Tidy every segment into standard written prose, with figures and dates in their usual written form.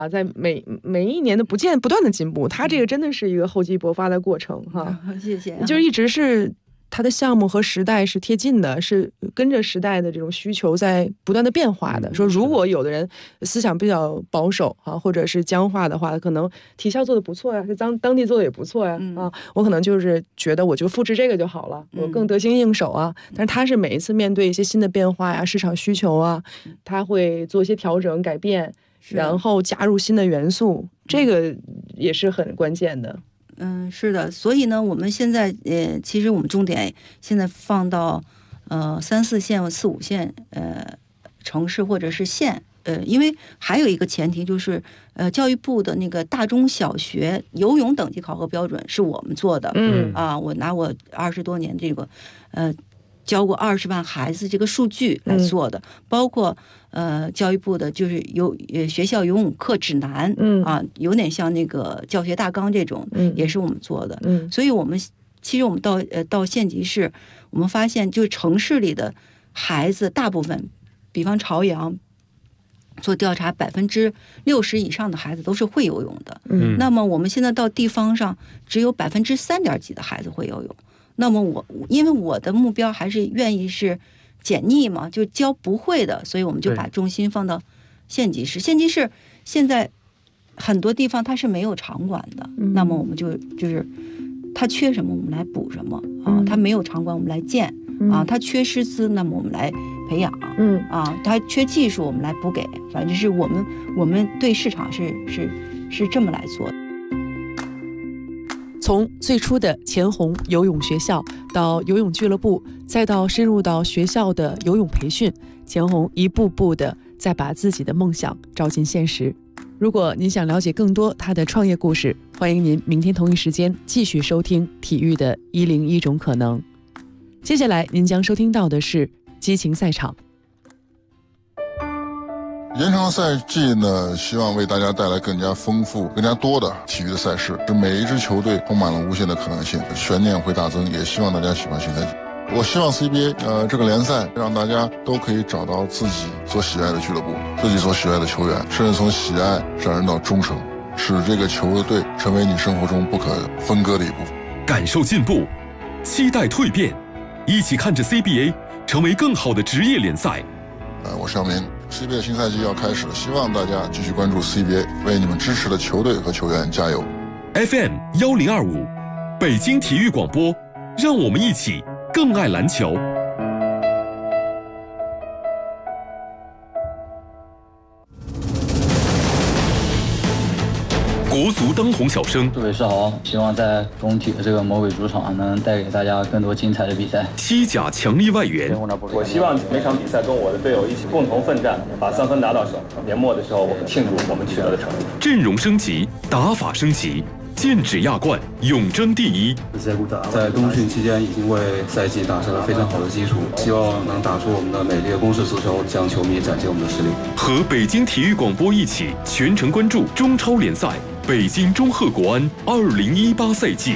啊，在每一年的不断的进步，它这个真的是一个厚积薄发的过程哈。 谢谢。 就是一直是它的项目和时代是贴近的，是跟着时代的这种需求在不断的变化的。说如果有的人思想比较保守啊，或者是僵化的话，可能体校做的不错呀，是当地做的也不错呀，我可能就是觉得我就复制这个就好了，我更得心应手啊。但是他是每一次面对一些新的变化呀、市场需求啊，他会做一些调整改变。然后加入新的元素，这个也是很关键的。 是的，所以呢，我们现在其实我们重点现在放到3、4线或4、5线城市或者是县，因为还有一个前提就是教育部的那个大中小学游泳等级考核标准是我们做的。我拿我20多年这个教过20万孩子这个数据来做的，包括教育部的就是学校游泳课指南，有点像那个教学大纲这种，也是我们做的。所以其实我们到县级市，我们发现就是城市里的孩子大部分，比方朝阳做调查，60%以上的孩子都是会游泳的。那么我们现在到地方上，只有3点几的孩子会游泳。那么因为我的目标还是愿意是减逆嘛，就教不会的，所以我们就把重心放到县级市。县级市现在很多地方它是没有场馆的，那么我们就是它缺什么我们来补什么啊，它没有场馆我们来建啊，它缺师资那么我们来培养它缺技术我们来补给，反正是我们对市场是这么来做的。 从最初的钱红游泳学校到游泳俱乐部，再到深入到学校的游泳培训，钱红一步步的再把自己的梦想照进现实。如果您想了解更多他的创业故事，欢迎您明天同一时间继续收听体育的101种可能。接下来您将收听到的是激情赛场。 延长赛季呢，希望为大家带来更加丰富、更加多的体育的赛事，使每一支球队充满了无限的可能性，悬念会大增。也希望大家喜欢新赛季。我希望 CBA 这个联赛让大家都可以找到自己所喜爱的俱乐部，自己所喜爱的球员，甚至从喜爱上升到忠诚，使这个球队成为你生活中不可分割的一部分。 感受进步，期待蜕变，一起看着 CBA 成为更好的职业联赛。 我是姚明。CBA 新赛季要开始了，希望大家继续关注 CBA， 为你们支持的球队和球员加油。 FM 1025，北京体育广播，让我们一起更爱篮球。国足当红小生， 诸位是好，希望在工体的这个魔鬼主场能带给大家更多精彩的比赛。 西甲强力外援， 我希望每场比赛跟我的队友一起共同奋战，把3分拿到手。年末的时候，我们庆祝我们取得的成绩。 阵容升级，打法升级，剑指亚冠，永争第一。 在冬训期间已经为赛季打下了非常好的基础，希望能打出我们的美丽的攻势足球，向球迷展现我们的实力。 和北京体育广播一起全程关注中超联赛北京中赫国安2018赛季。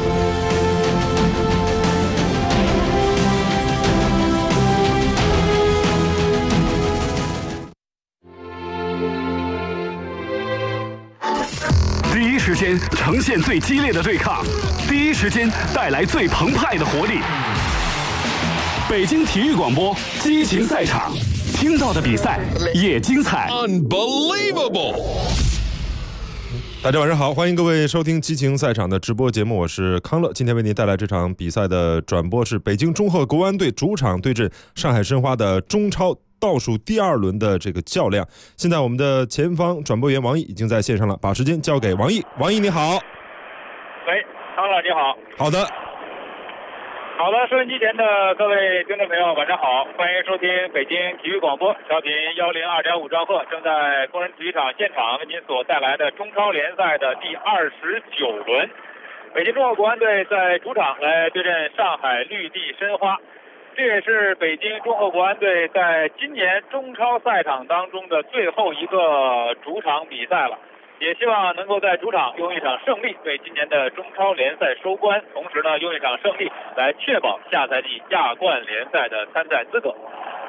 第一时间呈现最激烈的对抗，第一时间带来最澎湃的活力。北京体育广播激情赛场，听到的比赛也精彩。 Unbelievable！大家晚上好，欢迎各位收听激情赛场的直播节目，我是康乐。今天为您带来这场比赛的转播是北京中赫国安队主场对阵上海申花的中超倒数第2轮的这个较量。现在我们的前方转播员王毅已经在线上了，把时间交给王毅。王毅你好。 喂，康乐你好。 好的。 好的，收音机前的各位听众朋友晚上好，欢迎收听北京体育广播，调频102.5兆赫，正在工人体育场现场为您所带来的中超联赛的第29轮，北京中赫国安队在主场来对阵上海绿地申花，这也是北京中赫国安队在今年中超赛场当中的最后一个主场比赛了。也希望能够在主场用一场胜利为今年的中超联赛收官，同时呢，用一场胜利来确保下赛季亚冠联赛的参赛资格。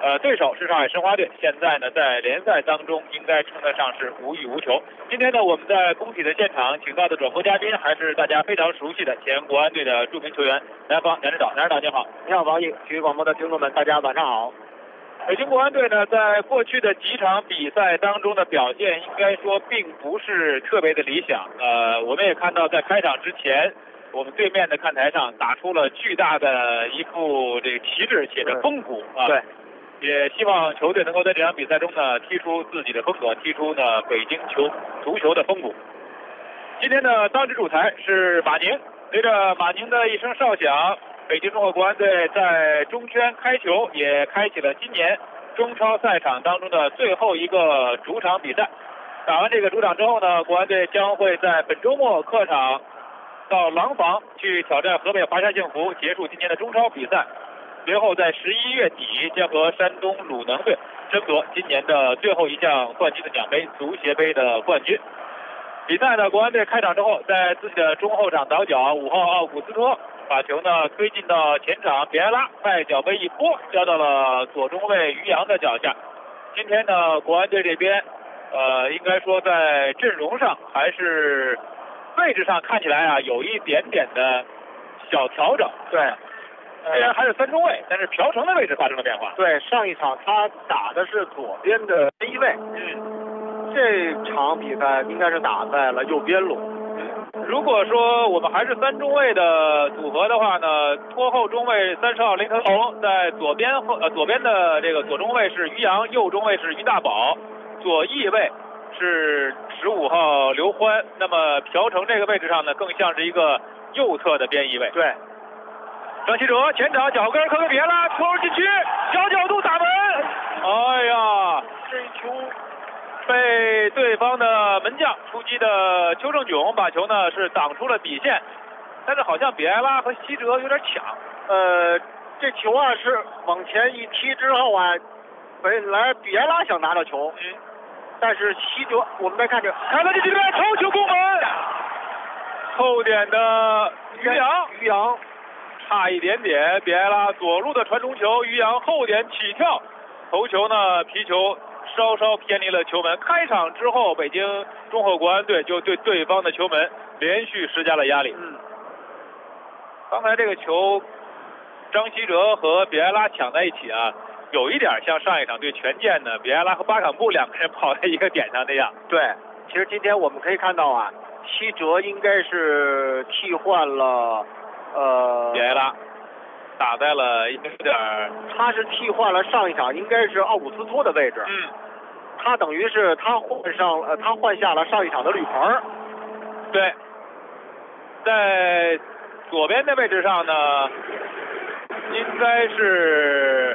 对手是上海申花队，现在呢在联赛当中应该称得上是无欲无求。今天呢我们在工体的现场请到的转播嘉宾还是大家非常熟悉的前国安队的著名球员梁芳梁指导。梁指导您好。 你好，王毅，体育广播的听众们，大家晚上好。 北京国安队呢在过去的几场比赛当中的表现应该说并不是特别的理想。我们也看到在开场之前，我们对面的看台上打出了巨大的一副这个旗帜，写着风骨啊。 对。 也希望球队能够在这场比赛中呢踢出自己的风格，踢出呢北京足球的风骨。今天的当值主裁是马宁，随着马宁的一声哨响，北京中赫国安队在中圈开球，也开启了今年中超赛场当中的最后一个主场比赛。打完这个主场之后呢，国安队将会在本周末客场到廊坊去挑战河北华夏幸福，结束今年的中超比赛。随后在11月底将和山东鲁能队争夺今年的最后一项冠军的奖杯——足协杯的冠军。比赛呢，国安队开场之后，在自己的中后场倒脚，5号奥古斯托把球呢推进到前场，比埃拉快脚背一拨，交到了左中卫于洋的脚下。今天呢，国安队这边应该说在阵容上还是位置上看起来啊有一点点的小调整。 对。 虽然还是3中卫，但是朴成的位置发生了变化。 对，上一场他打的是左边的1位，这场比赛应该是打在了右边路。 如果说我们还是3中卫的组合的话呢，拖后中卫30号林腾龙，在左边的这个左中卫是于洋，右中卫是于大宝，左翼位是15号刘欢。那么朴成这个位置上呢，更像是一个右侧的边翼位。 对。 张稀哲前场脚跟科克比埃拉球进去，小角度打门，哎呀， 这一球被对方的门将出击的邱胜炯把球呢是挡出了底线，但是好像比埃拉和稀哲有点抢。 这球啊是往前一踢之后啊，本来比埃拉想拿到球，但是稀哲我们再看这看到这边头球攻门，后点的于洋。差一点点，比埃拉左路的传中球，于洋后点起跳，头球呢皮球稍稍偏离了球门。开场之后，北京中赫国安队就对对方的球门连续施加了压力。刚才这个球，张稀哲和比埃拉抢在一起啊，有一点像上一场对权健的比埃拉和巴坎布2个人跑在一个点上那样。 对，其实今天我们可以看到啊，稀哲应该是替换了。 比埃拉打在了有点， 他是替换了上一场应该是奥古斯托的位置。他等于是他换下了上一场的吕鹏。 对，在左边的位置上呢，应该是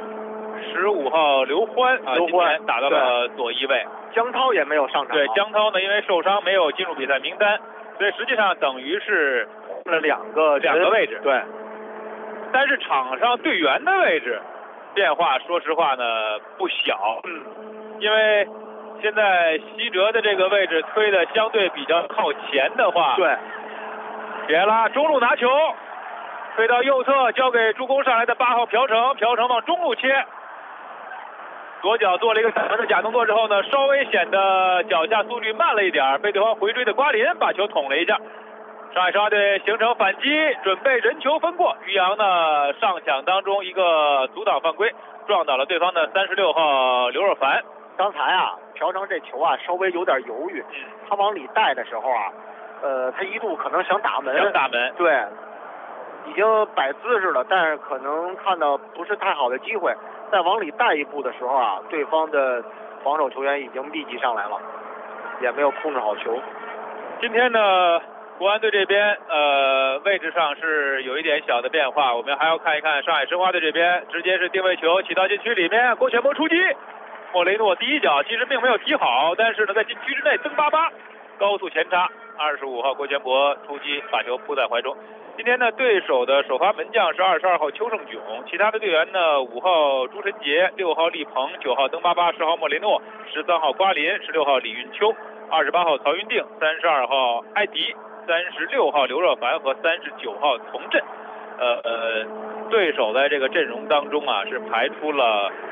15号刘欢啊，今天打到了左翼位。 江涛也没有上场。 对，江涛呢因为受伤没有进入比赛名单，所以实际上等于是了两个位置。 对， 但是场上队员的位置变化，说实话呢不小。因为现在稀哲的这个位置推的相对比较靠前的话， 对， 比埃拉中路拿球，推到右侧，交给助攻上来的8号朴成，朴成往中路切，左脚做了一个闪门的假动作之后呢，稍微显得脚下速率慢了一点，被对方回追的瓜林把球捅了一下。上海申花队形成反击，准备人球分过，于洋呢上抢当中一个阻挡犯规，撞倒了对方的36号刘若凡。 刚才啊，朴成这球啊稍微有点犹豫，他往里带的时候啊，他一度可能想打门，对，已经摆姿势了，但是可能看到不是太好的机会，再往里带一步的时候啊，对方的防守球员已经密集上来了，也没有控制好球。 今天呢，国安队这边位置上是有一点小的变化，我们还要看一看上海申花队这边，直接是定位球起到禁区里面，郭全波出击，莫雷诺第一脚其实并没有踢好，但是呢在禁区之内蹬巴巴高速前插，25号郭全波出击把球扑在怀中。今天呢对手的首发门将是22号邱胜炯，其他的队员呢5号朱晨杰、6号厉鹏、9号登巴巴、10号莫雷诺、13号瓜林、16号李运秋、28号曹云定、32号埃迪、36号刘若凡和39号丛振。对手在这个阵容当中啊是排出了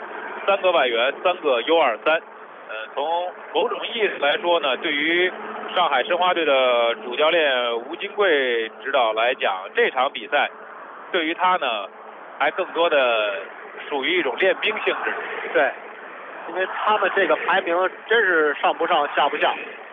3个外援，3个 U23。从某种意义上来说呢，对于上海申花队的主教练吴金贵指导来讲，这场比赛对于他呢，还更多的属于一种练兵性质。 对，因为他们这个排名真是上不上下不下。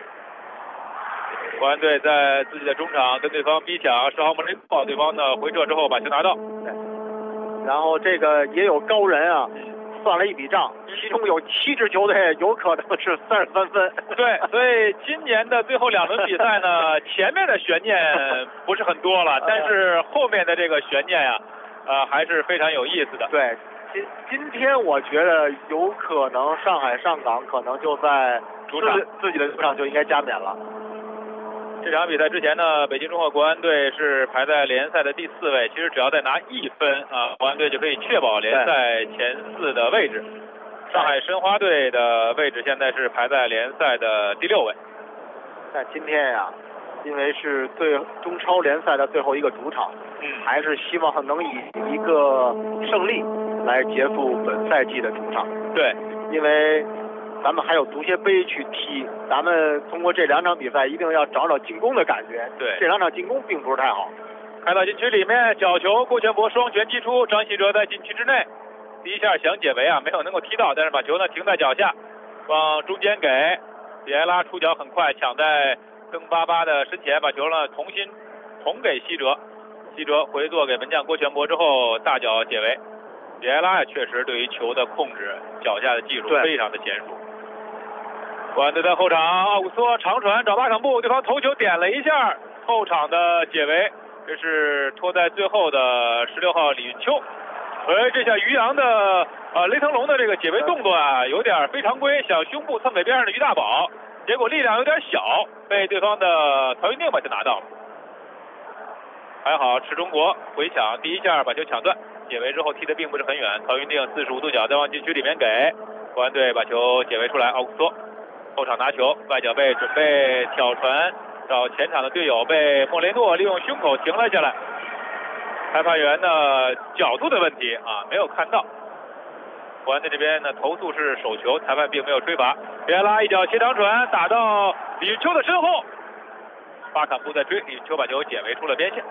国安队在自己的中场跟对方逼抢，10号门内炮，对方呢回撤之后把球拿到。 对，然后这个也有高人啊。算了一笔账，其中有7支球队有可能是33分。 对，所以今年的最后2轮比赛呢，前面的悬念不是很多了，但是后面的这个悬念呀，还是非常有意思的。 对，今天我觉得有可能上海上港可能就在主场自己的主场就应该加冕了。 这场比赛之前呢，北京中赫国安队是排在联赛的第4位，其实只要再拿1分啊，国安队就可以确保联赛前4的位置。上海申花队的位置现在是排在联赛的第6位。 但今天呀，因为是中超联赛的最后一个主场，还是希望能以一个胜利来结束本赛季的主场。 对， 因为咱们还有足协杯去踢，咱们通过这2场比赛一定要找进攻的感觉。 对， 这2场进攻并不是太好。 开到禁区里面，角球，郭全博双拳击出，张稀哲在禁区之内，第一下想解围啊，没有能够踢到，但是把球呢停在脚下，往中间给比埃拉出脚很快，抢在邓巴巴的身前，把球呢捅给希哲，希哲回做给门将郭全博之后大脚解围。比埃拉确实对于球的控制，脚下的技术非常的娴熟。国安队在后场，奥古斯托长传找巴坎布，对方头球点了一下，后场的解围，这是拖在最后的16号李云秋。这下于洋的雷腾龙的这个解围动作啊，有点非常规，想胸部蹭给边上的于大宝，结果力量有点小，被对方的曹云定把球拿到了。还好池中国回抢第一下把球抢断，解围之后踢得并不是很远，曹云定45度角再往禁区里面给国安队把球解围出来，奥古斯托后场拿球，外脚背准备挑传找前场的队友，被莫雷诺利用胸口停了下来。裁判员的角度的问题啊，没有看到。国安队这边呢投诉是手球，裁判并没有吹罚。比埃拉一脚斜长传打到李云秋的身后，巴坎布在追，李云秋把球解围出了边线。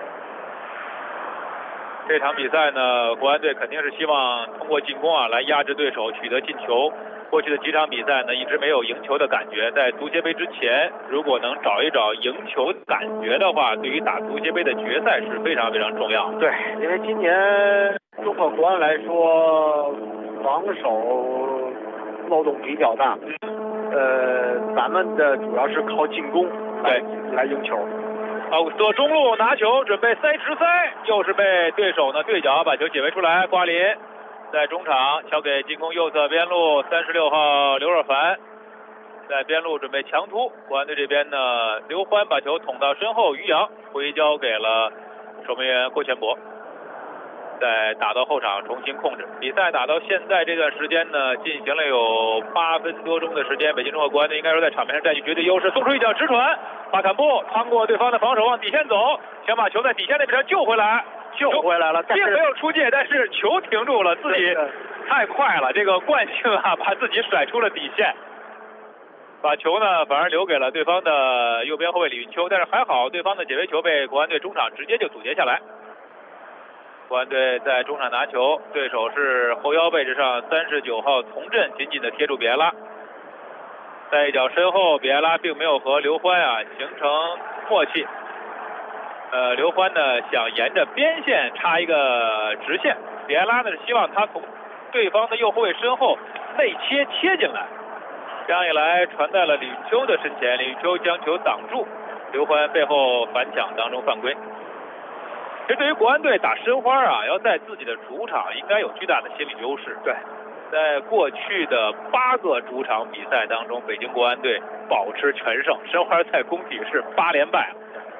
这场比赛呢，国安队肯定是希望通过进攻啊来压制对手，取得进球。过去的几场比赛呢，一直没有赢球的感觉。在足协杯之前，如果能找一找赢球感觉的话，对于打足协杯的决赛是非常非常重要的。 对，因为今年中赫国安来说，防守漏洞比较大。咱们的主要是靠进攻来赢球。 奥古斯托中路拿球准备直塞，又是被对手呢对角把球解围出来。瓜林在中场交给进攻右侧边路36号刘若凡，在边路准备强突。国安队这边呢，刘欢把球捅到身后，于洋回交给了守门员郭全博，再打到后场重新控制。比赛打到现在这段时间呢，进行了有8分多钟的时间，北京中赫国安队应该说在场面上占据绝对优势。送出一脚直传，巴坎布趟过对方的防守往底线走，想把球在底线那边上救回来了，并没有出界，但是球停住了，自己太快了，这个惯性啊，把自己甩出了底线，把球呢反而留给了对方的右边后卫李云秋，但是还好对方的解围球被国安队中场直接就阻截下来。国安队在中场拿球，对手是后腰位置上39号从振紧紧的贴住比埃拉，在一脚身后，比埃拉并没有和刘欢啊形成默契。刘欢呢想沿着边线插一个直线，比埃拉呢是希望他从对方的右后卫身后内切进来，这样一来传在了李云秋的身前，李云秋将球挡住，刘欢背后反抢当中犯规。其实对于国安队打申花啊，要在自己的主场应该有巨大的心理优势。 对， 在过去的8个主场比赛当中，北京国安队保持全胜，申花在工体是8连败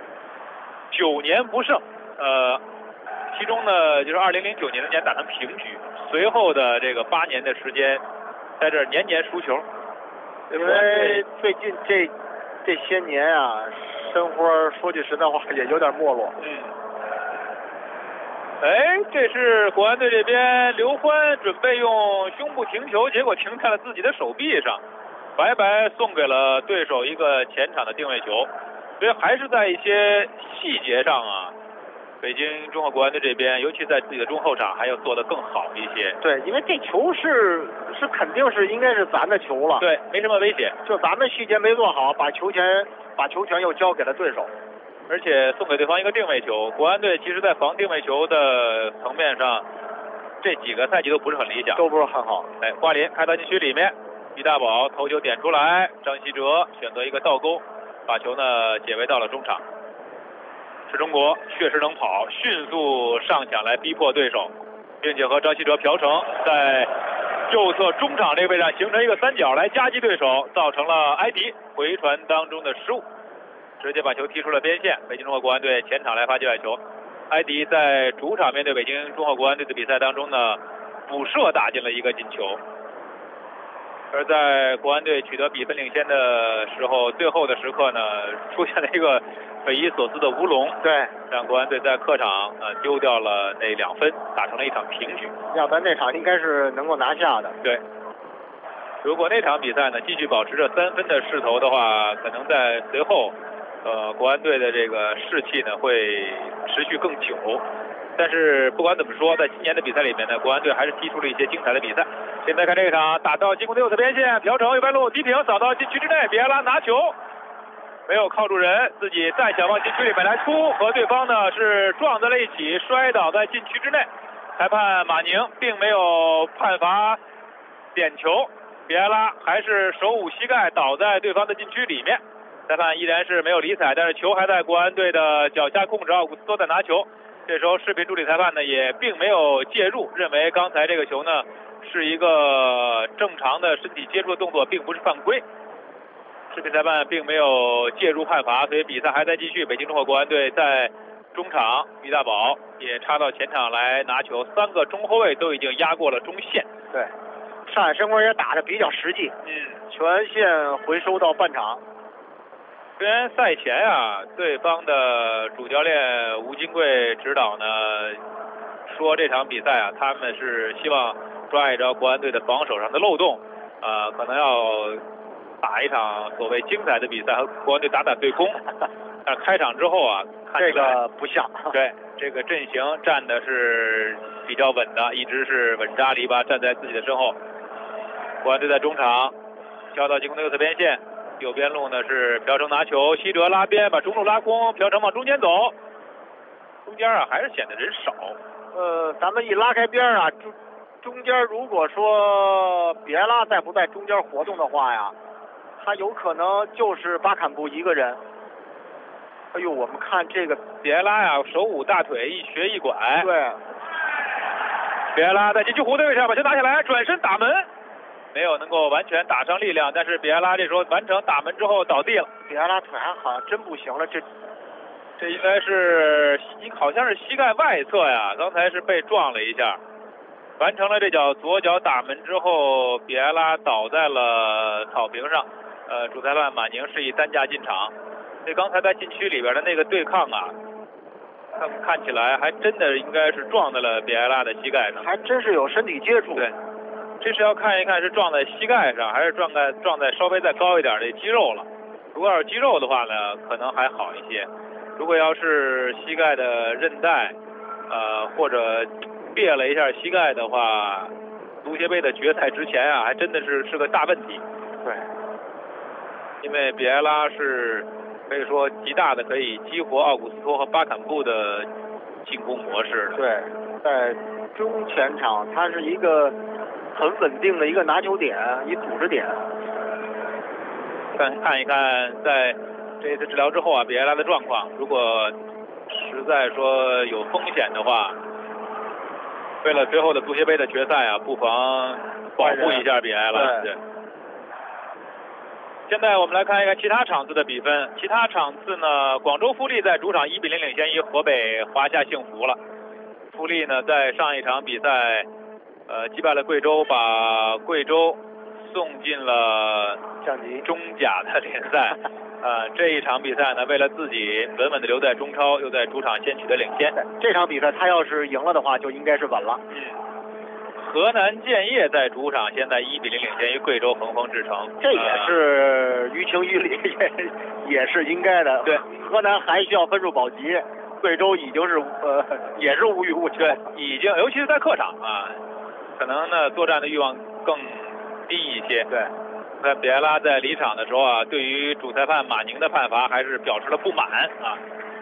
，9年不胜。其中呢，就是2009年的年打成平局，随后的这个8年的时间，在这年年输球。 因为最近这些年啊，申花说句实在话也有点没落。 哎，这是国安队这边刘欢准备用胸部停球，结果停在了自己的手臂上，白白送给了对手一个前场的定位球。所以还是在一些细节上啊，北京中赫国安队这边，尤其在自己的中后场，还要做得更好一些。 对，因为这球是肯定是应该是咱的球了。 对，没什么危险， 就咱们细节没做好，把球权又交给了对手。 而且送给对方一个定位球。国安队其实在防定位球的层面上，这几个赛季都不是很理想， 都不是很好。 哎，瓜林开到禁区里面，于大宝头球点出来，张稀哲选择一个倒钩，把球呢解围到了中场。是中国确实能跑，迅速上抢来逼迫对手，并且和张稀哲朴成在右侧中场这个位置上形成一个三角来夹击对手，造成了埃迪回传当中的失误，直接把球踢出了边线。北京中赫国安队前场来发界外球，埃迪在主场面对北京中赫国安队的比赛当中呢，补射打进了一个进球。而在国安队取得比分领先的时候，最后的时刻呢，出现了一个匪夷所思的乌龙， 对， 让国安队在客场丢掉了那2分，打成了一场平局。 要不然那场应该是能够拿下的。 对，如果那场比赛呢继续保持着3分的势头的话，可能在随后，国安队的这个士气呢会持续更久。但是不管怎么说，在今年的比赛里面呢，国安队还是踢出了一些精彩的比赛。现在看这场打到进攻的右侧边线，朴成右边路低平扫到禁区之内，比埃拉拿球没有靠住人，自己再想往禁区里面来突，和对方呢是撞在了一起，摔倒在禁区之内。裁判马宁并没有判罚点球，比埃拉还是手捂膝盖倒在对方的禁区里面，裁判依然是没有理睬，但是球还在国安队的脚下控制，奥古斯托在拿球。这时候视频助理裁判呢也并没有介入，认为刚才这个球呢是一个正常的身体接触的动作，并不是犯规。视频裁判并没有介入判罚，所以比赛还在继续。北京中赫国安队在中场，于大宝也插到前场来拿球，3个中后卫都已经压过了中线。 对，上海申花也打得比较实际，全线回收到半场。 虽然赛前啊，对方的主教练吴金贵指导呢说这场比赛啊，他们是希望抓一抓国安队的防守上的漏洞，可能要打一场所谓精彩的比赛，和国安队打对攻。但是开场之后啊，看这个不像。 对，这个阵型站的是比较稳的，一直是稳扎篱笆站在自己的身后。国安队在中场交到进攻的右侧边线。右边路呢是朴成拿球，希哲拉边把中路拉空，朴成往中间走，中间啊还是显得人少。 咱们一拉开边啊，中间如果说比埃拉在不在中间活动的话呀，他有可能就是巴坎布一个人。哎呦，我们看这个比埃拉呀，手捂大腿，一瘸一拐。 对， 比埃拉在禁区弧的位置上把球拿下来，转身打门。没有能够完全打上力量，但是比埃拉这时候完成打门之后倒地了。 比埃拉腿还好像真不行了， 这应该是好像是膝盖外侧呀，刚才是被撞了一下。完成了这脚左脚打门之后，比埃拉倒在了草坪上。主裁判马宁示意担架进场。这刚才在禁区里边的那个对抗啊，看起来还真的应该是撞在了比埃拉的膝盖上， 还真是有身体接触。 对。这是要看一看是撞在膝盖上，还是撞在稍微再高一点的肌肉了。如果要是肌肉的话呢，可能还好一些。如果要是膝盖的韧带，或者裂了一下膝盖的话，足协杯的决赛之前啊，还真的是个大问题。 对， 因为比埃拉是可以说极大的可以激活奥古斯托和巴坎布的进攻模式的。 对，在中前场，他是一个很稳定的一个拿球点，一组织点。 看一看在这次治疗之后啊，比埃拉的状况，如果实在说有风险的话，为了最后的足协杯的决赛啊，不妨保护一下比埃拉。对。现在我们来看一看其他场次的比分。其他场次呢，广州富力在主场1-0领先于河北华夏幸福了。富力呢在上一场比赛击败了贵州，把贵州送进了降级中甲的联赛。 这一场比赛呢，为了自己稳稳的留在中超，又在主场先取得领先。 这场比赛他要是赢了的话，就应该是稳了。 河南建业在主场现在1比0领先于贵州恒丰智诚， 这也是于情于理，也是应该的。 对， 河南还需要分数保级，贵州已经是也是无欲无求。 对，已经，尤其是在客场啊，可能呢作战的欲望更低一些。 对。 那比埃拉在离场的时候啊，对于主裁判马宁的判罚还是表示了不满啊。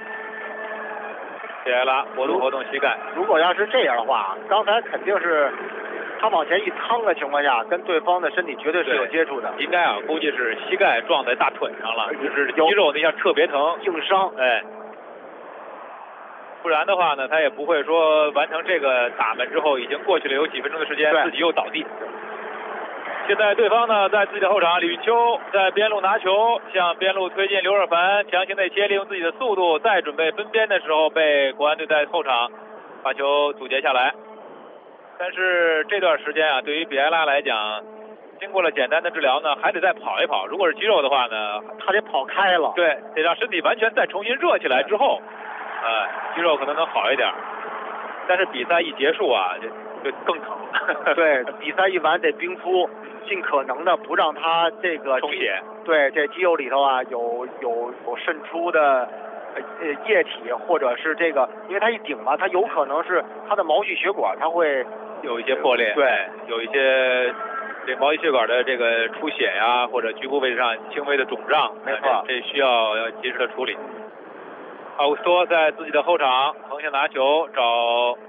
比埃拉活动膝盖， 如果要是这样的话，刚才肯定是他往前一趟的情况下，跟对方的身体绝对是有接触的。 应该啊，估计是膝盖撞在大腿上了，就是肌肉那下特别疼， 硬伤。 哎，不然的话呢，他也不会说完成这个打门之后，已经过去了有几分钟的时间，自己又倒地。现在对方呢，在自己的后场，李云秋在边路拿球，向边路推进刘若凡，强行内切，利用自己的速度，在准备分边的时候，被国安队在后场把球阻截下来。但是这段时间啊，对于比埃拉来讲，经过了简单的治疗呢，还得再跑一跑。如果是肌肉的话呢， 他得跑开了。 对，得让身体完全再重新热起来之后，肌肉可能能好一点。但是比赛一结束啊，就更疼。 对，比赛一完得冰敷。尽可能的不让他这个充血， 对，这肌肉里头啊有渗出的液体，或者是这个，因为他一顶嘛，他有可能是他的毛细血管，它会有一些破裂， 对， 有一些这毛细血管的这个出血呀，或者局部位置上轻微的肿胀， 没错， 这需要及时的处理。奥古斯托在自己的后场横向拿球找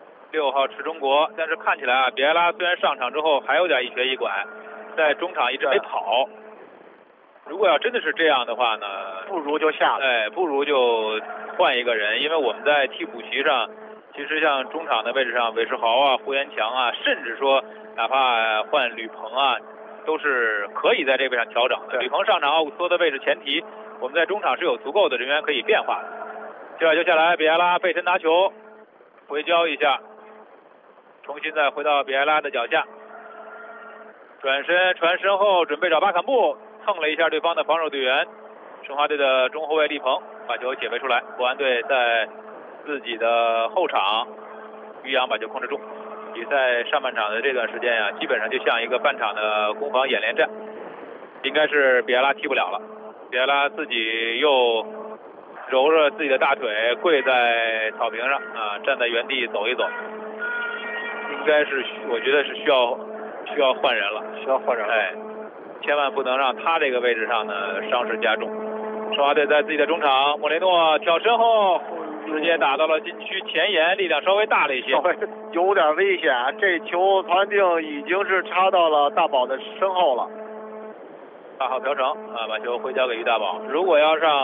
6号池中国，但是看起来啊，比埃拉虽然上场之后还有点一瘸一拐，在中场一直没跑。如果要真的是这样的话呢， 不如就下了。 哎，不如就换一个人，因为我们在替补席上，其实像中场的位置上，韦世豪啊、胡元强啊，甚至说哪怕换吕鹏啊，都是可以在这个位上调整的。吕鹏上场，奥古斯托的位置前提，我们在中场是有足够的人员可以变化的。这把球下来，比埃拉背身拿球，回交一下。重新再回到比埃拉的脚下，转身传身后，准备找巴坎布，蹭了一下对方的防守队员，申花队的中后卫利鹏把球解围出来。国安队在自己的后场，于洋把球控制住。比赛上半场的这段时间呀，基本上就像一个半场的攻防演练战，应该是比埃拉踢不了了。比埃拉自己又揉着自己的大腿，跪在草坪上啊，站在原地走一走。应该是，我觉得是需要换人了， 需要换人了。 哎，千万不能让他这个位置上呢伤势加重。申花队在自己的中场，莫雷诺挑身后，直接打到了禁区前沿，力量稍微大了一些， 有点危险。这球曹安定已经是插到了大宝的身后了。 8号朴成啊，把球回交给于大宝。如果要让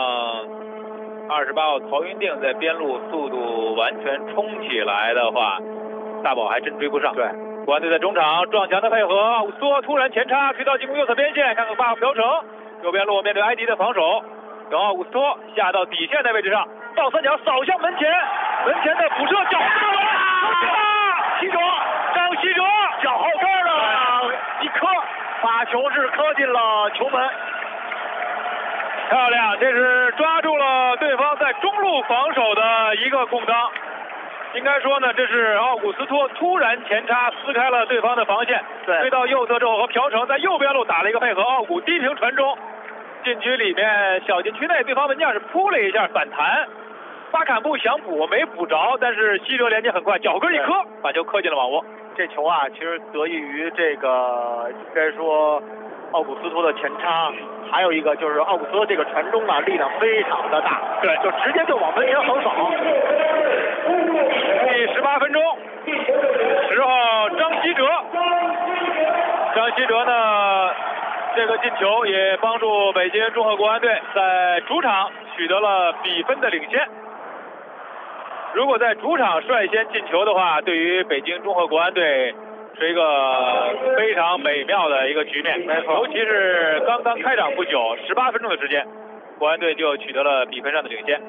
28号曹云定在边路速度完全冲起来的话，大宝还真追不上。 对， 国安队在中场撞墙的配合，奥古斯托突然前插推到进攻右侧边线，看看8号朴成，右边路面对埃迪的防守，等奥古斯托下到底线的位置上，倒三角扫向门前，门前的补射脚到了，西哲，张西哲脚后跟了，一磕，把球是磕进了球门。漂亮，这是抓住了对方在中路防守的一个空当。应该说呢，这是奥古斯托突然前插撕开了对方的防线，推到右侧之后和朴成在右边路打了一个配合，奥古低平传中，禁区里面小禁区内，对方门将是扑了一下反弹，巴坎布想补没补着，但是西哲连接很快，脚跟一磕，把球磕进了网窝。 这球啊，其实得益于这个应该说奥古斯托的前插，还有一个就是奥古斯托这个传中啊，力量非常的大， 对， 就直接就往门前横扫。 第18分钟，10号张稀哲，张稀哲呢，这个进球也帮助北京中赫国安队在主场取得了比分的领先。如果在主场率先进球的话，对于北京中赫国安队是一个非常美妙的一个局面，尤其是刚刚开场不久，18分钟的时间，国安队就取得了比分上的领先。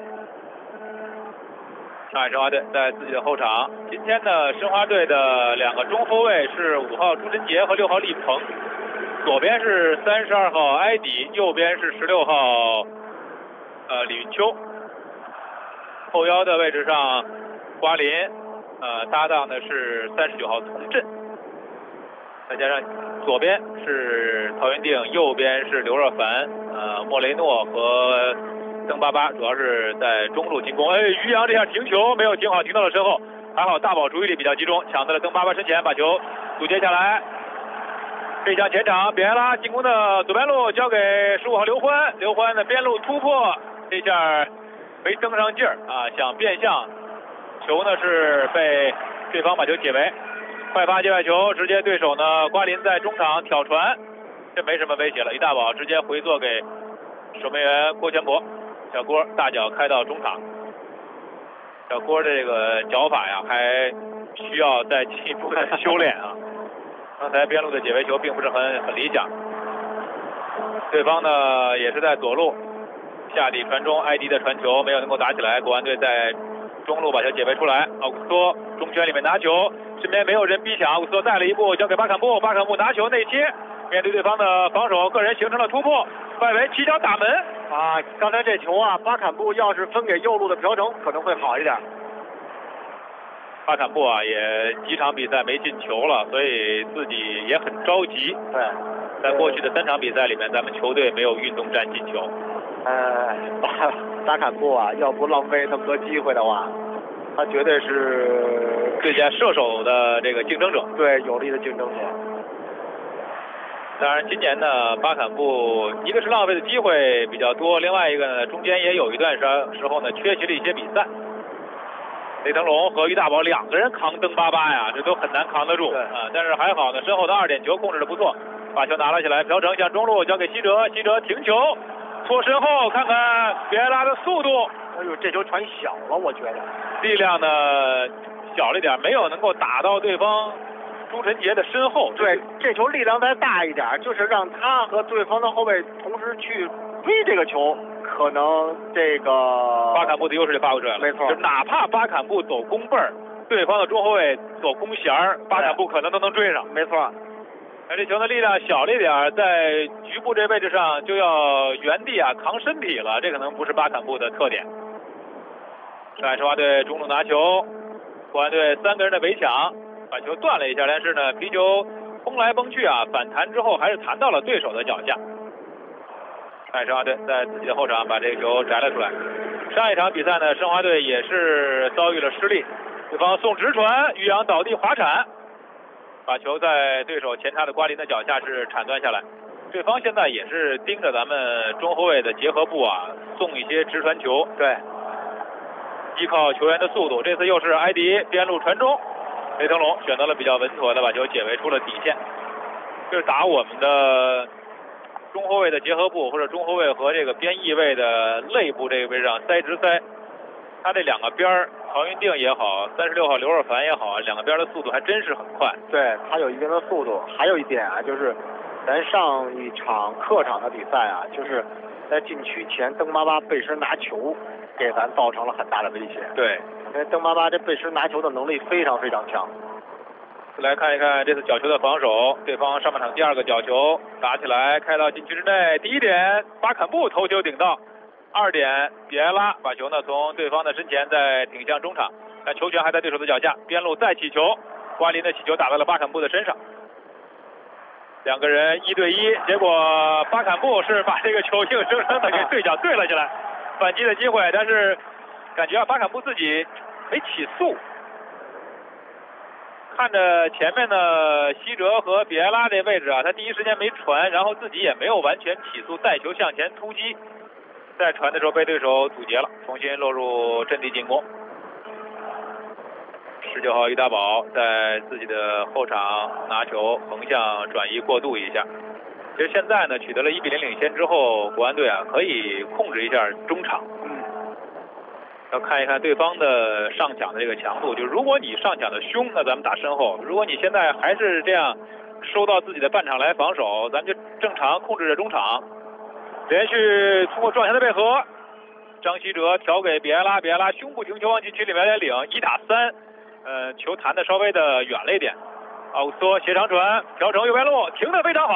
上海申花队在自己的后场，今天呢，申花队的2个中后卫是5号朱晨杰和6号厉鹏， 左边是32号埃迪，右边是16号李云秋。后腰的位置上，瓜林搭档的是39号童振，再加上左边是陶云定，右边是刘若凡，莫雷诺和登巴巴主要是在中路进攻。于洋这下停球没有停好，停到了身后，还好大宝注意力比较集中，抢在了登巴巴身前，把球阻截下来。背向前场，比埃拉进攻的左边路交给15号刘欢，刘欢的边路突破，这下没登上劲儿啊，想变向，球呢是被对方把球解围，快发界外球，直接对手呢瓜林在中场挑传，这没什么威胁了，于大宝直接回做给守门员郭全博，小郭大脚开到中场，小郭这个脚法呀还需要再进一步的修炼啊。刚才边路的解围球并不是很理想，对方呢也是在左路下底传中，埃迪的传球没有能够打起来，国安队在中路把球解围出来，奥古斯托中圈里面拿球，身边没有人逼抢，奥古斯托带了一步交给巴坎布，巴坎布拿球内切，面对对方的防守，个人形成了突破，外围起脚打门啊！刚才这球啊，巴坎布要是分给右路的朴成可能会好一点。 巴坎布啊，也几场比赛没进球了，所以自己也很着急。 对， 在过去的3场比赛里面，咱们球队没有运动战进球。 巴坎布啊，要不浪费那么多机会的话，他绝对是最佳射手的这个竞争者， 对，有力的竞争者。 当然，今年呢，巴坎布一个是浪费的机会比较多，另外一个呢，中间也有一段时候呢，缺席了一些比赛。雷腾龙和于大宝2个人扛登巴巴呀，这都很难扛得住啊！但是还好呢，身后的2点球控制的不错，把球拿了起来。朴成向中路交给西哲，西哲停球，错身后看看比埃拉的速度。 哎呦，这球传小了，我觉得力量呢小了一点，没有能够打到对方朱晨杰的身后。 对，这球力量再大一点，就是让他和对方的后卫同时去追这个球。可能这个巴坎布的优势就发挥出来了， 没错， 就哪怕巴坎布走弓背儿，对方的中后卫走弓弦儿，巴坎布可能都能追上。 没错， 这球的力量小了一点，在局部这位置上就要原地啊扛身体了，这可能不是巴坎布的特点。上海申花队中路拿球，国安队3个人的围抢，把球断了一下，但是呢皮球崩来崩去啊，反弹之后还是弹到了对手的脚下。上海申花队在自己的后场把这个球摘了出来。上一场比赛呢，申花队也是遭遇了失利，对方送直传，于洋倒地滑铲，把球在对手前插的瓜林的脚下是铲断下来。对方现在也是盯着咱们中后卫的结合部啊，送一些直传球。 对， 依靠球员的速度，这次又是埃迪边路传中，雷腾龙选择了比较稳妥的把球解围出了底线，就是打我们的中后卫的结合部，或者中后卫和这个边翼位的肋部这个位置上塞直塞，他这2个边儿，曹云定也好，36号刘若凡也好，2个边的速度还真是很快。 对，他有一定的速度。还有一点啊，就是咱上一场客场的比赛啊，就是在禁区前登巴巴背身拿球，给咱造成了很大的威胁。 对， 因为登巴巴这背身拿球的能力非常非常强。 来看一看这次角球的防守，对方上半场第2个角球打起来，开到禁区之内，第1点巴坎布头球顶到，2点比埃拉把球呢从对方的身前再顶向中场，但球权还在对手的脚下，边路再起球，瓜林的起球打到了巴坎布的身上，2个人1对1，结果巴坎布是把这个球硬生生的给对角对了起来，反击的机会，但是感觉巴坎布自己没起速。看着前面的西哲和比埃拉这位置啊，他第一时间没传，然后自己也没有完全起速带球向前突击，在传的时候被对手阻截了，重新落入阵地进攻。19号于大宝在自己的后场拿球，横向转移过渡一下。其实现在呢，取得了1比0领先之后，国安队啊可以控制一下中场。要看一看对方的上抢的这个强度，就如果你上抢的凶，那咱们打身后；如果你现在还是这样收到自己的半场来防守，咱们就正常控制着中场，连续通过撞墙的配合，张稀哲调给比埃拉，比埃拉胸部停球往禁区里面来领，1打3，球弹的稍微的远了一点。奥古斯托斜长传，朴成右边路停得非常好，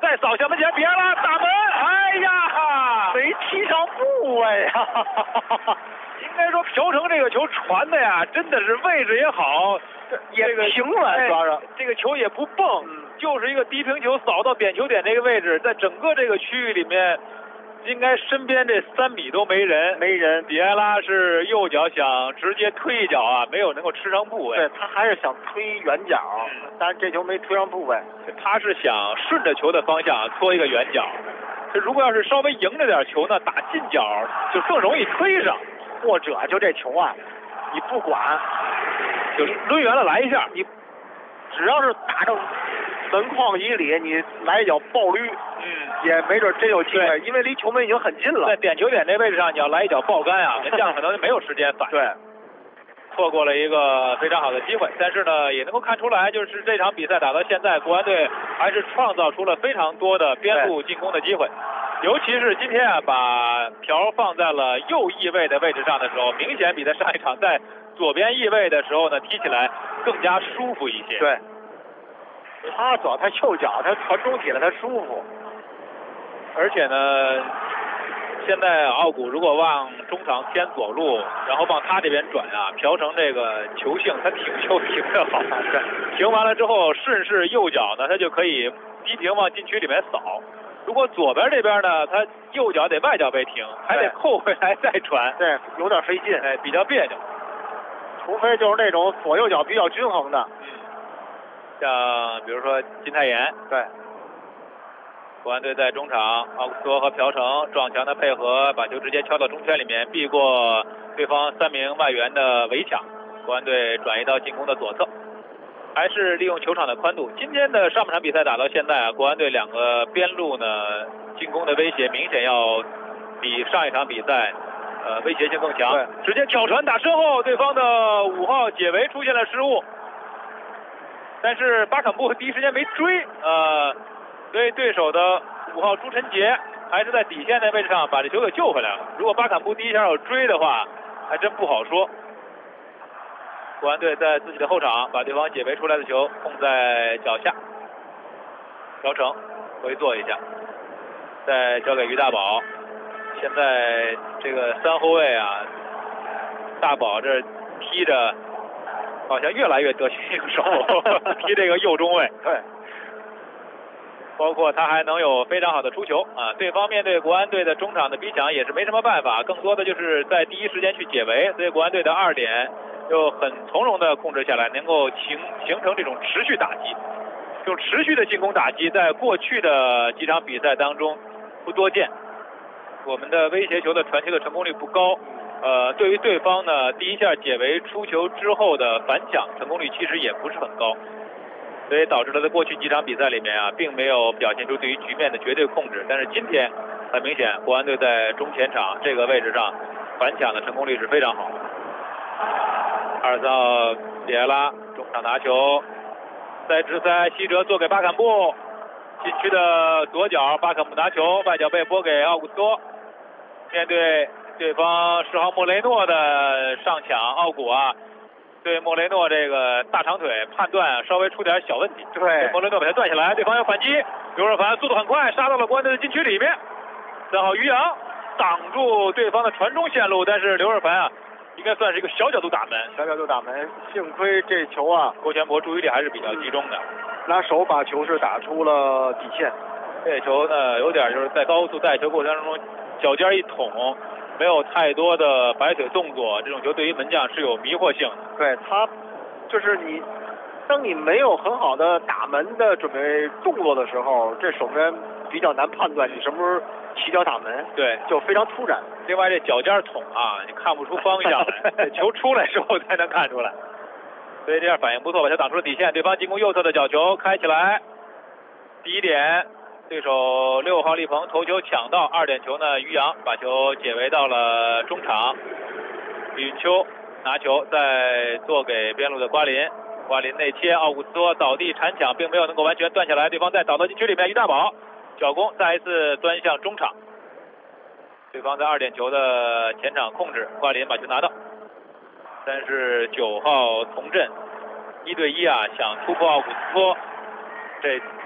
再扫向门前，别了，打门！哎呀， 没踢上部位啊！ 应该说朴成这个球传的呀，真的是位置也好， 也平稳，抓着这个球也不蹦，就是一个低平球扫到点球点这个位置，在整个这个区域里面。应该身边这3米都没人，比埃拉是右脚想直接推一脚啊，没有能够吃上部位。 对，他还是想推远角，但是这球没推上部位。 他是想顺着球的方向搓一个远角。这如果要是稍微迎着点球呢，打近角就更容易推上。 或者就这球啊，你不管， 就抡圆了来一下， 你只要是打正门框以里，你来一脚暴捋。也没准真有机会，因为离球门已经很近了。 在点球点这位置上，你要来一脚爆杆啊，门将可能就没有时间反应。 对， 错过了一个非常好的机会。但是呢，也能够看出来，就是这场比赛打到现在，国安队还是创造出了非常多的边路进攻的机会。尤其是今天啊，把朴放在了右翼位的位置上的时候，明显比在上一场在左边翼位的时候呢，踢起来更加舒服一些。 对，他主要他右脚，他传中体了，他舒服。 而且呢，现在奥古如果往中场偏左路，然后往他这边转啊，朴成这个球性，他停球停得好，停完了之后顺势右脚呢，他就可以低平往禁区里面扫。如果左边这边呢，他右脚得外脚背停，还得扣回来再传， 对，有点费劲， 比较别扭。 除非就是那种左右脚比较均衡的， 像比如说金泰妍， 对。 国安队在中场，奥古斯托和朴成撞墙的配合，把球直接敲到中圈里面，避过对方3名外援的围抢。国安队转移到进攻的左侧，还是利用球场的宽度。今天的上半场比赛打到现在啊，国安队2个边路呢进攻的威胁明显要比上一场比赛威胁性更强。直接挑传打身后，对方的5号解围出现了失误，但是巴坎布第一时间没追，所以对手的5号朱晨杰还是在底线的位置上把这球给救回来了。如果巴坎布第一下要追的话，还真不好说。国安队在自己的后场把对方解围出来的球控在脚下，朴成回做一下，再交给于大宝。现在这个3后卫啊，大宝这踢着好像越来越得心应手，踢这个右中卫。 对。 包括他还能有非常好的出球啊！对方面对国安队的中场的逼抢也是没什么办法，更多的就是在第一时间去解围，所以国安队的2点就很从容的控制下来，能够形成这种持续打击。这种持续的进攻打击，在过去的几场比赛当中不多见。我们的威胁球的传球的成功率不高，对于对方呢，第一下解围出球之后的反抢成功率其实也不是很高。所以导致了在过去几场比赛里面啊，并没有表现出对于局面的绝对控制。但是今天很明显，国安队在中前场这个位置上反抢的成功率是非常好。23号比埃拉中场拿球，再直塞，西哲做给巴坎布，禁区的左脚，巴坎布拿球，外脚背拨给奥古斯托，面对对方10号莫雷诺的上抢，奥古啊。对莫雷诺这个大长腿判断稍微出点小问题， 对， 莫雷诺把他断下来，对方要反击，刘若凡速度很快，杀到了国安队的禁区里面，3号于洋挡住对方的传中线路，但是刘若凡啊，应该算是一个小角度打门， 幸亏这球啊， 郭全博注意力还是比较集中的， 拿手把球是打出了底线。 这球呢，有点就是在高速带球过程当中，脚尖一捅。没有太多的摆腿动作，这种球对于门将是有迷惑性的。 对他，就是你，当你没有很好的打门的准备动作的时候，这守门员比较难判断你什么时候起脚打门。 对， 就非常突然。 另外这脚尖捅啊，你看不出方向来，球出来之后才能看出来。所以这样反应不错，把球挡出了底线。对方进攻右侧的角球开起来，第一点。对手6号力鹏头球抢到，2点球呢，于洋把球解围到了中场，李云秋拿球再做给边路的瓜林，瓜林内切，奥古斯托倒地铲抢，并没有能够完全断下来，对方再倒到禁区里面，于大宝脚攻再一次端向中场，对方在2点球的前场控制，瓜林把球拿到，但是9号从振1对1啊，想突破奥古斯托，这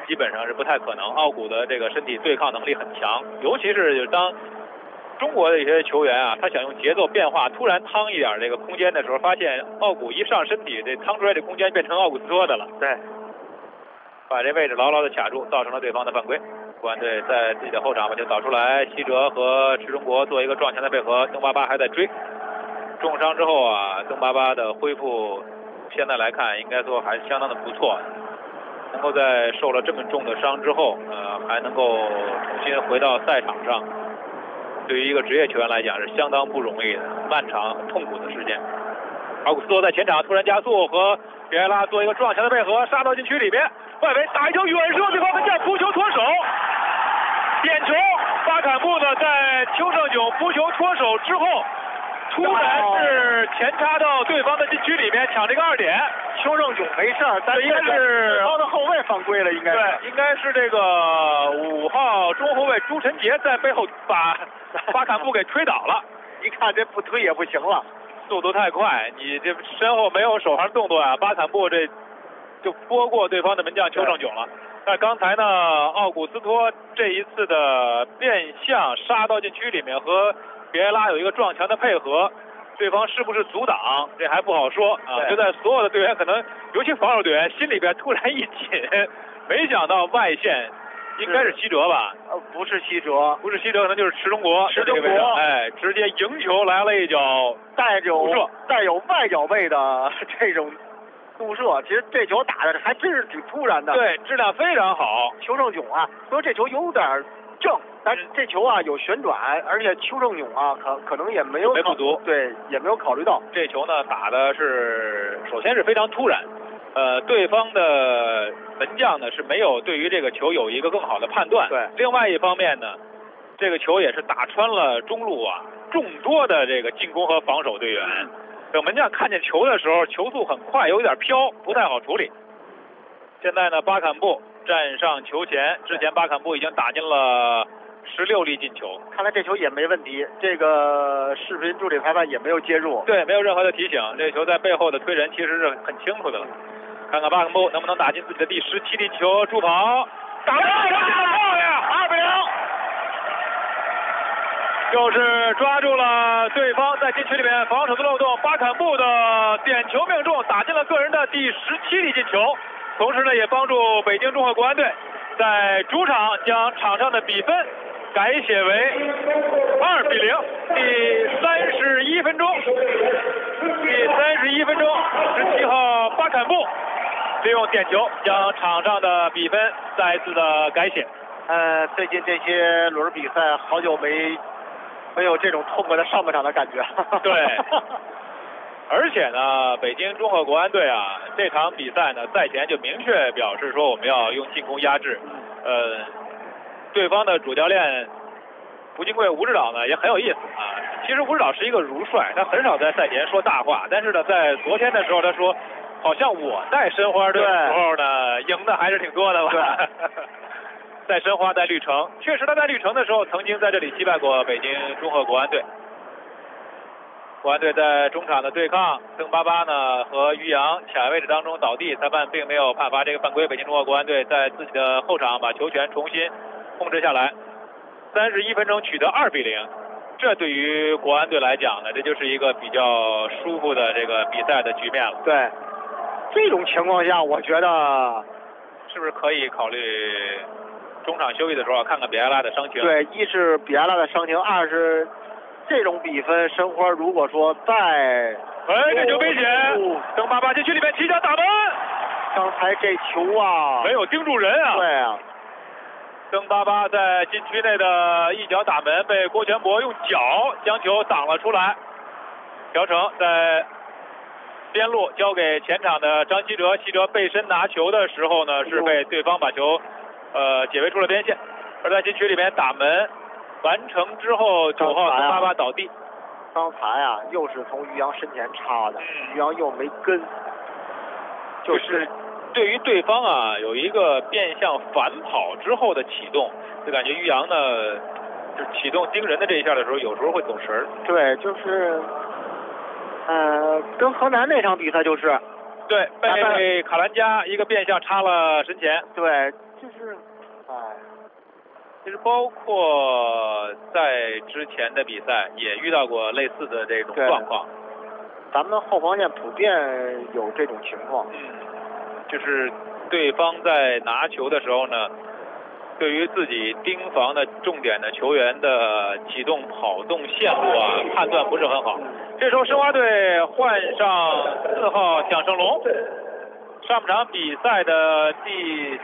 基本上是不太可能。奥古的这个身体对抗能力很强，尤其是当中国的一些球员啊，他想用节奏变化突然趟一点这个空间的时候，发现奥古一上身体，这趟出来的空间变成奥古斯托的了。 对， 把这位置牢牢的卡住，造成了对方的犯规。国安队在自己的后场把球导出来，西哲和池中国做一个撞墙的配合，邓巴巴还在追。重伤之后啊，邓巴巴的恢复现在来看应该说还是相当的不错，能够在受了这么重的伤之后，还能够重新回到赛场上，对于一个职业球员来讲是相当不容易的，漫长痛苦的时间。奥古斯托在前场突然加速，和比埃拉做一个撞墙的配合，杀到禁区里边，外围打一球远射，对方门将扑球脱手，点球。巴坎布呢在邱胜炯扑球脱手之后，突然是前插到对方的禁区里面抢这个2点。 邱胜炯没事儿，但应该是他的后卫犯规了，应该是。 对，应该是这个5号中后卫朱晨杰在背后把巴坎布给推倒了。 一看这不推也不行了， 速度太快，你这身后没有手上动作啊，巴坎布这就拨过对方的门将邱胜炯了。但刚才呢，奥古斯托这一次的变向杀到禁区里面，和比埃拉有一个撞墙的配合，对方是不是阻挡，这还不好说啊。就在所有的队员可能，尤其防守队员心里边突然一紧，没想到外线应该是西哲吧？ 不是西哲， 不是西哲，可能就是池中国。 池中国， 哎，直接迎球来了一脚带有外脚背的这种怒射。其实这球打的还真是挺突然的， 对，质量非常好。 邱胜炯啊，说这球有点正，但是这球啊有旋转，而且邱胜炯啊可能也没有不足， 对，也没有考虑到这球呢打的是首先是非常突然。对方的门将呢是没有对于这个球有一个更好的判断。 对， 另外一方面呢，这个球也是打穿了中路啊众多的这个进攻和防守队员。等门将看见球的时候，球速很快，有点飘，不太好处理。现在呢，巴坎布站上球前，之前巴坎布已经打进了16粒进球。 看来这球也没问题，这个视频助理裁判也没有介入。 对，没有任何的提醒。这球在背后的推人其实是很清楚的了。看看巴坎布能不能打进自己的第17粒球，助跑，打了，漂亮，2-0，就是抓住了对方在禁区里面防守的漏洞。巴坎布的点球命中，打进了个人的第17粒进球，同时呢也帮助北京中赫国安队在主场将场上的比分改写为2-0。第31分钟，17号巴坎布利用点球将场上的比分再一次的改写。 最近这些轮比赛好久没有这种痛快的上半场的感觉。 对，而且呢，北京中赫国安队啊，这场比赛呢赛前就明确表示说我们要用进攻压制。对方的主教练吴金贵吴指导呢也很有意思啊。其实吴指导是一个儒帅，他很少在赛前说大话，但是呢，在昨天的时候他说，好像我在申花队的时候呢，赢的还是挺多的吧。在申花，在绿城，确实他在绿城的时候曾经在这里击败过北京中赫国安队。国安队在中场的对抗，邓巴巴呢和于洋抢位置当中倒地，裁判并没有判罚这个犯规。北京中赫国安队在自己的后场把球权重新控制下来，31分钟取得2-0。这对于国安队来讲呢，这就是一个比较舒服的这个比赛的局面了。 对，这种情况下，我觉得是不是可以考虑中场休息的时候看看比埃拉的伤情？ 对，一是比埃拉的伤情，二是这种比分，申花如果说再这球危险，邓巴巴禁区里面起脚打门， 刚才这球啊没有盯住人啊。 对啊， 邓巴巴在禁区内的一脚打门，被郭全博用脚将球挡了出来。朴成在边路交给前场的张稀哲，稀哲背身拿球的时候呢，是被对方把球解围出了边线。而在禁区里面打门完成之后，9号邓巴巴倒地。 刚才啊，又是从于洋身前插的，于洋又没跟， 就是对于对方啊有一个变向反跑之后的启动，就感觉于洋呢，就是启动盯人的这一下的时候，有时候会走神儿。 对，就是跟河南那场比赛就是， 对，被卡兰加一个变向插了身前。 对， 就是，哎， 其实包括在之前的比赛也遇到过类似的这种状况。 咱们后防线普遍有这种情况。 就是对方在拿球的时候呢，对于自己盯防的重点的球员的启动跑动线路啊，判断不是很好。这时候申花队换上4号蒋胜龙，上半场比赛的第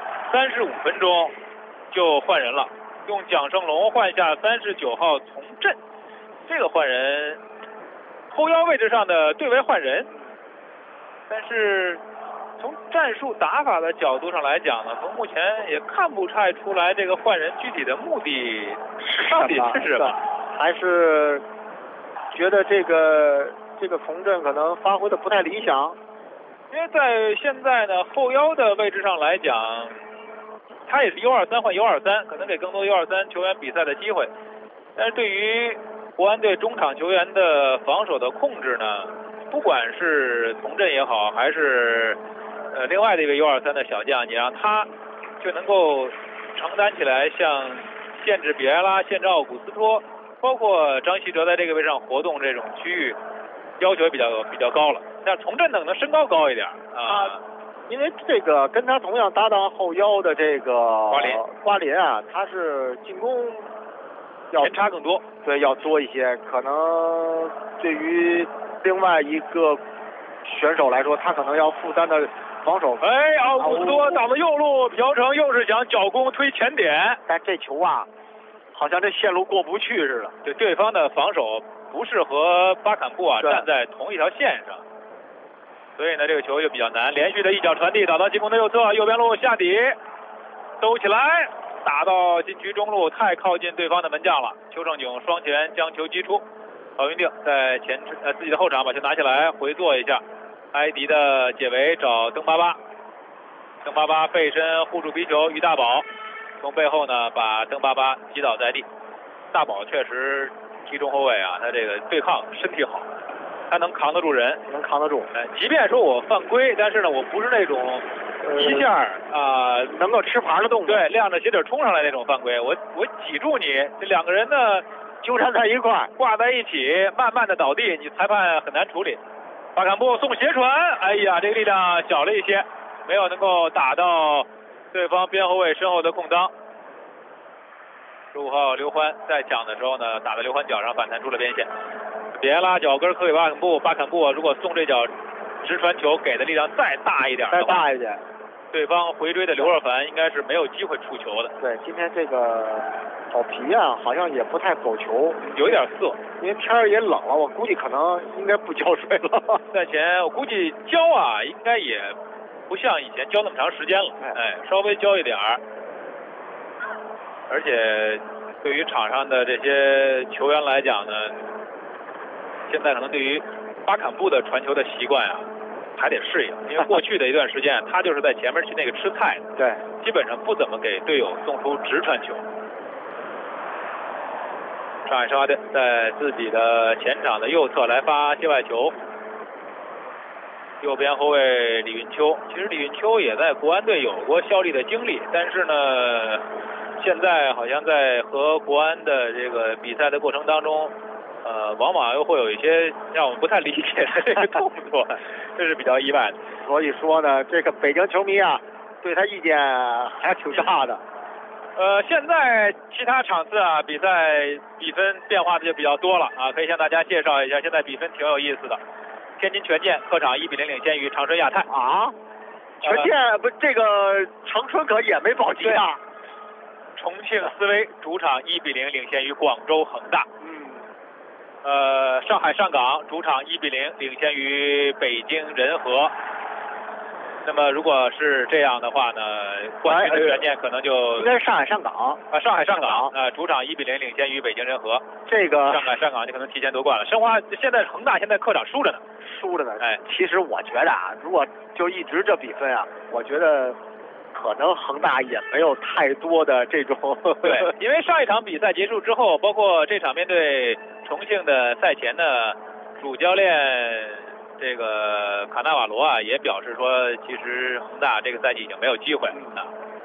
35分钟就换人了，用蒋胜龙换下39号从振。这个换人后腰位置上的对位换人，但是从战术打法的角度上来讲呢，从目前也看不太出来这个换人具体的目的到底是什么， 还是觉得这个从振可能发挥的不太理想。 因为在现在呢后腰的位置上来讲，他也是123换123，可能给更多123球员比赛的机会，但是对于国安队中场球员的防守的控制呢，不管是从振也好，还是另外的一个123的小将，你让他就能够承担起来像限制比埃拉、限制奥古斯托，包括张稀哲在这个位置上活动这种区域，要求也比较高了。但从振可能身高高一点啊， 因为这个跟他同样搭档后腰的这个瓜林啊，他是进攻要前插更多， 对，要多一些。可能对于另外一个选手来说，他可能要负担的防守。 哎，奥古斯托挡到右路，朴成又是想脚攻推前点， 但这球啊，好像这线路过不去似的。 对方的防守不是和巴坎布啊站在同一条线上，所以呢这个球就比较难。连续的一脚传递打到进攻的右侧，右边路下底兜起来，打到禁区中路，太靠近对方的门将了。邱胜炯双拳将球击出，郜云定在自己的后场把球拿起来回做一下，埃迪的解围找邓巴巴，邓巴巴背身护住皮球，于大宝从背后呢把邓巴巴击倒在地。大宝确实踢中后卫啊，他这个对抗身体好，他能扛得住人， 能扛得住。 即便说我犯规，但是呢我不是那种一下能够吃牌的动作， 对，亮着鞋底冲上来那种犯规，我挤住你，这两个人呢纠缠在一块， 挂在一起，慢慢的倒地，你裁判很难处理。巴坎布送斜传，哎呀，这个力量小了一些，没有能够打到对方边后卫身后的空当。15号刘欢在抢的时候呢，打在刘欢脚上反弹出了边线，比埃拉脚跟科给巴坎布，巴坎布如果送这脚直传球给的力量再大一点，对方回追的刘若凡应该是没有机会触球的。 对，今天这个草皮啊，好像也不太狗球， 有一点涩， 因为天儿也冷了，我估计可能应该不浇水了。 赛前我估计浇啊，应该也不像以前浇那么长时间了，稍微浇一点儿。而且对于场上的这些球员来讲呢，现在可能对于巴坎布的传球的习惯啊，还得适应，因为过去的一段时间他就是在前面去那个吃菜的， 对， 基本上不怎么给队友送出直传球。上海申花队在自己的前场的右侧来发界外球，右边后卫李云秋，其实李云秋也在国安队有过效力的经历，但是呢现在好像在和国安的这个比赛的过程当中，往往又会有一些让我们不太理解的这个动作，这是比较意外的。 所以说呢，这个北京球迷啊，对他意见还挺大的。 现在其他场次啊，比赛比分变化的就比较多了啊，可以向大家介绍一下，现在比分挺有意思的。天津权健客场1-0领先于长春亚泰啊，权健不这个长春可也没保级啊。 重庆斯威主场1-0领先于广州恒大。上海上港主场1-0领先于北京人和。那么如果是这样的话呢，冠军的权健可能就应该是上海上港啊，上海上港主场1-0领先于北京人和。 这个上海上港就可能提前夺冠了。申花现在恒大现在客场输着呢。 哎，其实我觉得啊，如果就一直这比分啊，我觉得可能恒大也没有太多的这种对，因为上一场比赛结束之后，包括这场面对重庆的赛前呢，主教练这个卡纳瓦罗啊也表示说，其实恒大这个赛季已经没有机会了。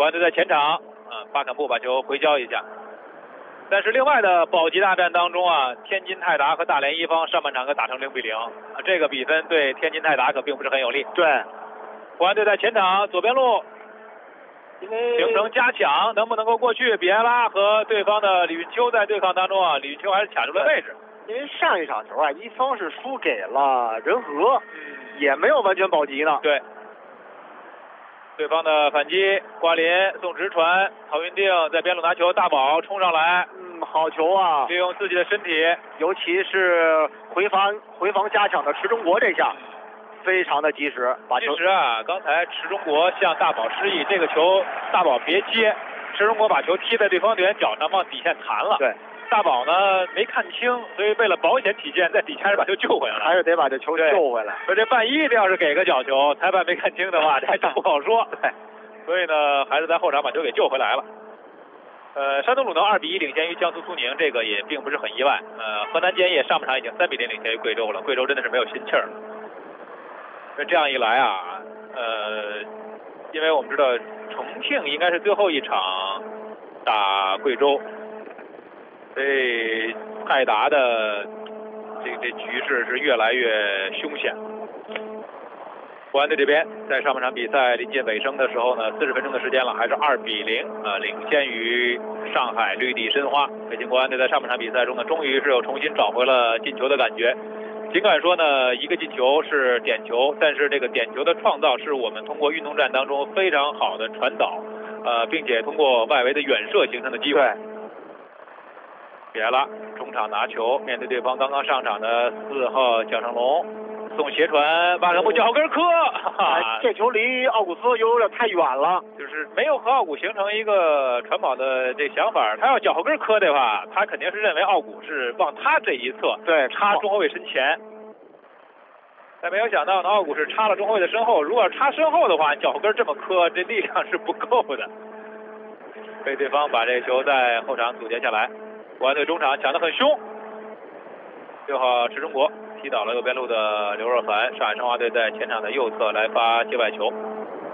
国安队在前场，巴坎布把球回交一下。但是另外的保级大战当中啊，天津泰达和大连一方上半场可打成0-0，这个比分对天津泰达可并不是很有利。 对， 国安队在前场左边路形成加强，能不能够过去？比埃拉和对方的李运秋在对抗当中啊，李运秋还是卡住了位置。 因为上一场球啊，一方是输给了仁和，也没有完全保级呢。 对，对方的反击，瓜林送直传，陶云定在边路拿球，大宝冲上来， 好球啊！ 利用自己的身体， 尤其是回防加强的池中国这下。非常的及时， 其实啊，刚才池中国向大宝示意，这个球大宝别接，池中国把球踢在对方队员脚上，往底线弹了。 对， 大宝呢没看清，所以为了保险起见，在底下还是把球救回来了， 还是得把这球救回来。 说这万一这要是给个角球，裁判没看清的话，这还真不好说。对，所以呢，还是在后场把球给救回来了。山东鲁能2-1领先于江苏苏宁，这个也并不是很意外。河南建业上半场已经3-0领先于贵州了，贵州真的是没有心气儿了。这样一来啊，因为我们知道重庆应该是最后一场打贵州，所以泰达的这局势是越来越凶险。国安队这边在上半场比赛临近尾声的时候呢，40分钟的时间了，还是2-0领先于上海绿地申花。北京国安队在上半场比赛中呢，终于是又重新找回了进球的感觉。尽管说呢，一个进球是点球，但是这个点球的创造是我们通过运动战当中非常好的传导，并且通过外围的远射形成的机会。别了，中场拿球，面对对方刚刚上场的4号蒋胜龙，送斜传，巴克布脚后跟磕， 这球离奥古斯有点太远了， 就是没有和奥古形成一个传跑的这想法。他要脚后跟磕的话，他肯定是认为奥古是往他这一侧， 对， 插中后卫身前。但没有想到呢，奥古是插了中后卫的身后。如果插身后的话，脚后跟这么磕，这力量是不够的。被对方把这球在后场阻截下来。国安队中场抢得很凶。6号池中国踢倒了右边路的刘若凡，上海申花队在前场的右侧来发界外球。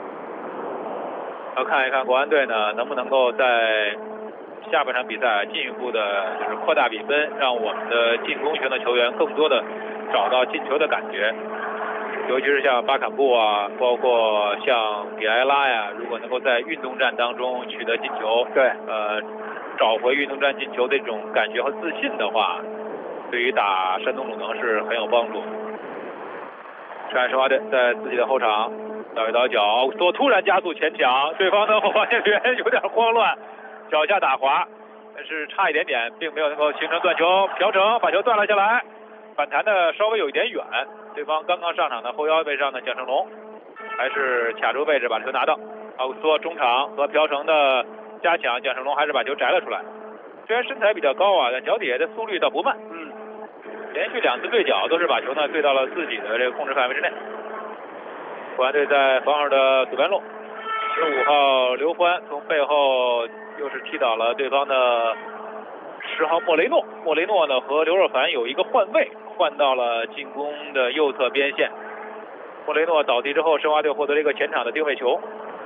要看一看国安队呢能不能够在下半场比赛进一步的就是扩大比分，让我们的进攻型的球员更多的找到进球的感觉。尤其是像巴坎布啊，包括像比埃拉呀，如果能够在运动战当中取得进球， 对， 找回运动战进球的这种感觉和自信的话，对于打山东鲁能是很有帮助。上海申花队在自己的后场倒一倒脚，多突然加速前抢，对方的后防线员有点慌乱，脚下打滑，但是差一点点，并没有能够形成断球。朴成把球断了下来，反弹的稍微有一点远，对方刚刚上场的后腰位上的蒋胜龙还是卡住位置把球拿到。奥古斯托中场和朴成的加强，蒋胜龙还是把球摘了出来。虽然身材比较高啊，但脚底下的速率倒不慢。连续2次对角都是把球呢对到了自己的这个控制范围之内。国安队在防守的左边路，15号刘欢从背后又是踢倒了对方的10号莫雷诺。莫雷诺呢和刘若凡有一个换位，换到了进攻的右侧边线。莫雷诺倒地之后，申花队获得了一个前场的定位球。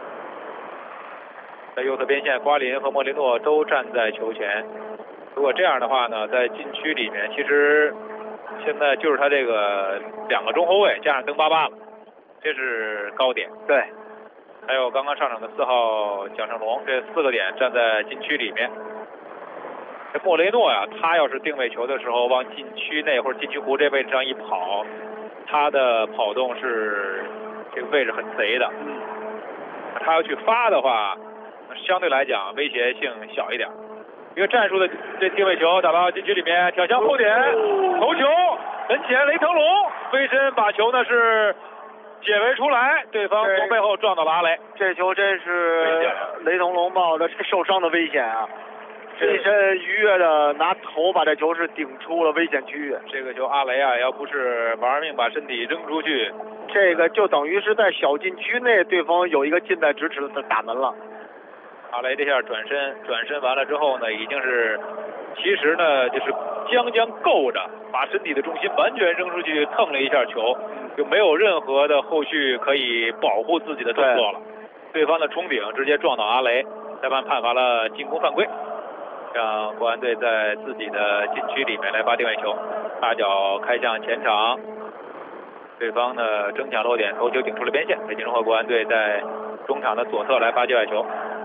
在右侧边线，瓜林和莫雷诺都站在球前。如果这样的话呢，在禁区里面，其实现在就是他这个2个中后卫加上登巴巴了，这是高点。 对， 还有刚刚上场的4号蒋胜龙，这4个点站在禁区里面。这莫雷诺呀，他要是定位球的时候往禁区内或者禁区弧这位置上一跑，他的跑动是这个位置很贼的。他要去发的话，相对来讲威胁性小一点。一个战术的这定位球打到禁区里面，挑向后点，头球门前雷腾龙飞身把球呢是解围出来，对方从背后撞到了阿雷。 这球真是雷腾龙冒着受伤的危险啊！飞身愉悦的拿头把这球是顶出了危险区域。 这个球阿雷啊，要不是玩命把身体扔出去， 这个就等于是在小禁区内，对方有一个近在咫尺的打门了。 阿雷这下转身完了之后呢，已经是其实呢就是将够着，把身体的重心完全扔出去，蹭了一下球，就没有任何的后续可以保护自己的动作了。 对方的冲顶直接撞倒阿雷，裁判判罚了进攻犯规，让国安队在自己的禁区里面来发定位球，大脚开向前场，对方的争抢落点，头球顶出了边线，北京中赫国安队在中场的左侧来发界外球，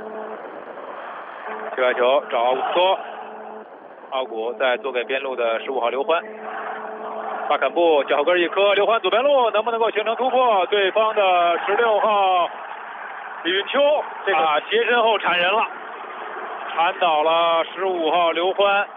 界外球找奥古斯托，奥古再做给边路的15号刘欢，巴坎布脚后跟一磕，刘欢左边路能不能够形成突破？对方的16号李运秋斜身后铲人了，铲倒了15号刘欢。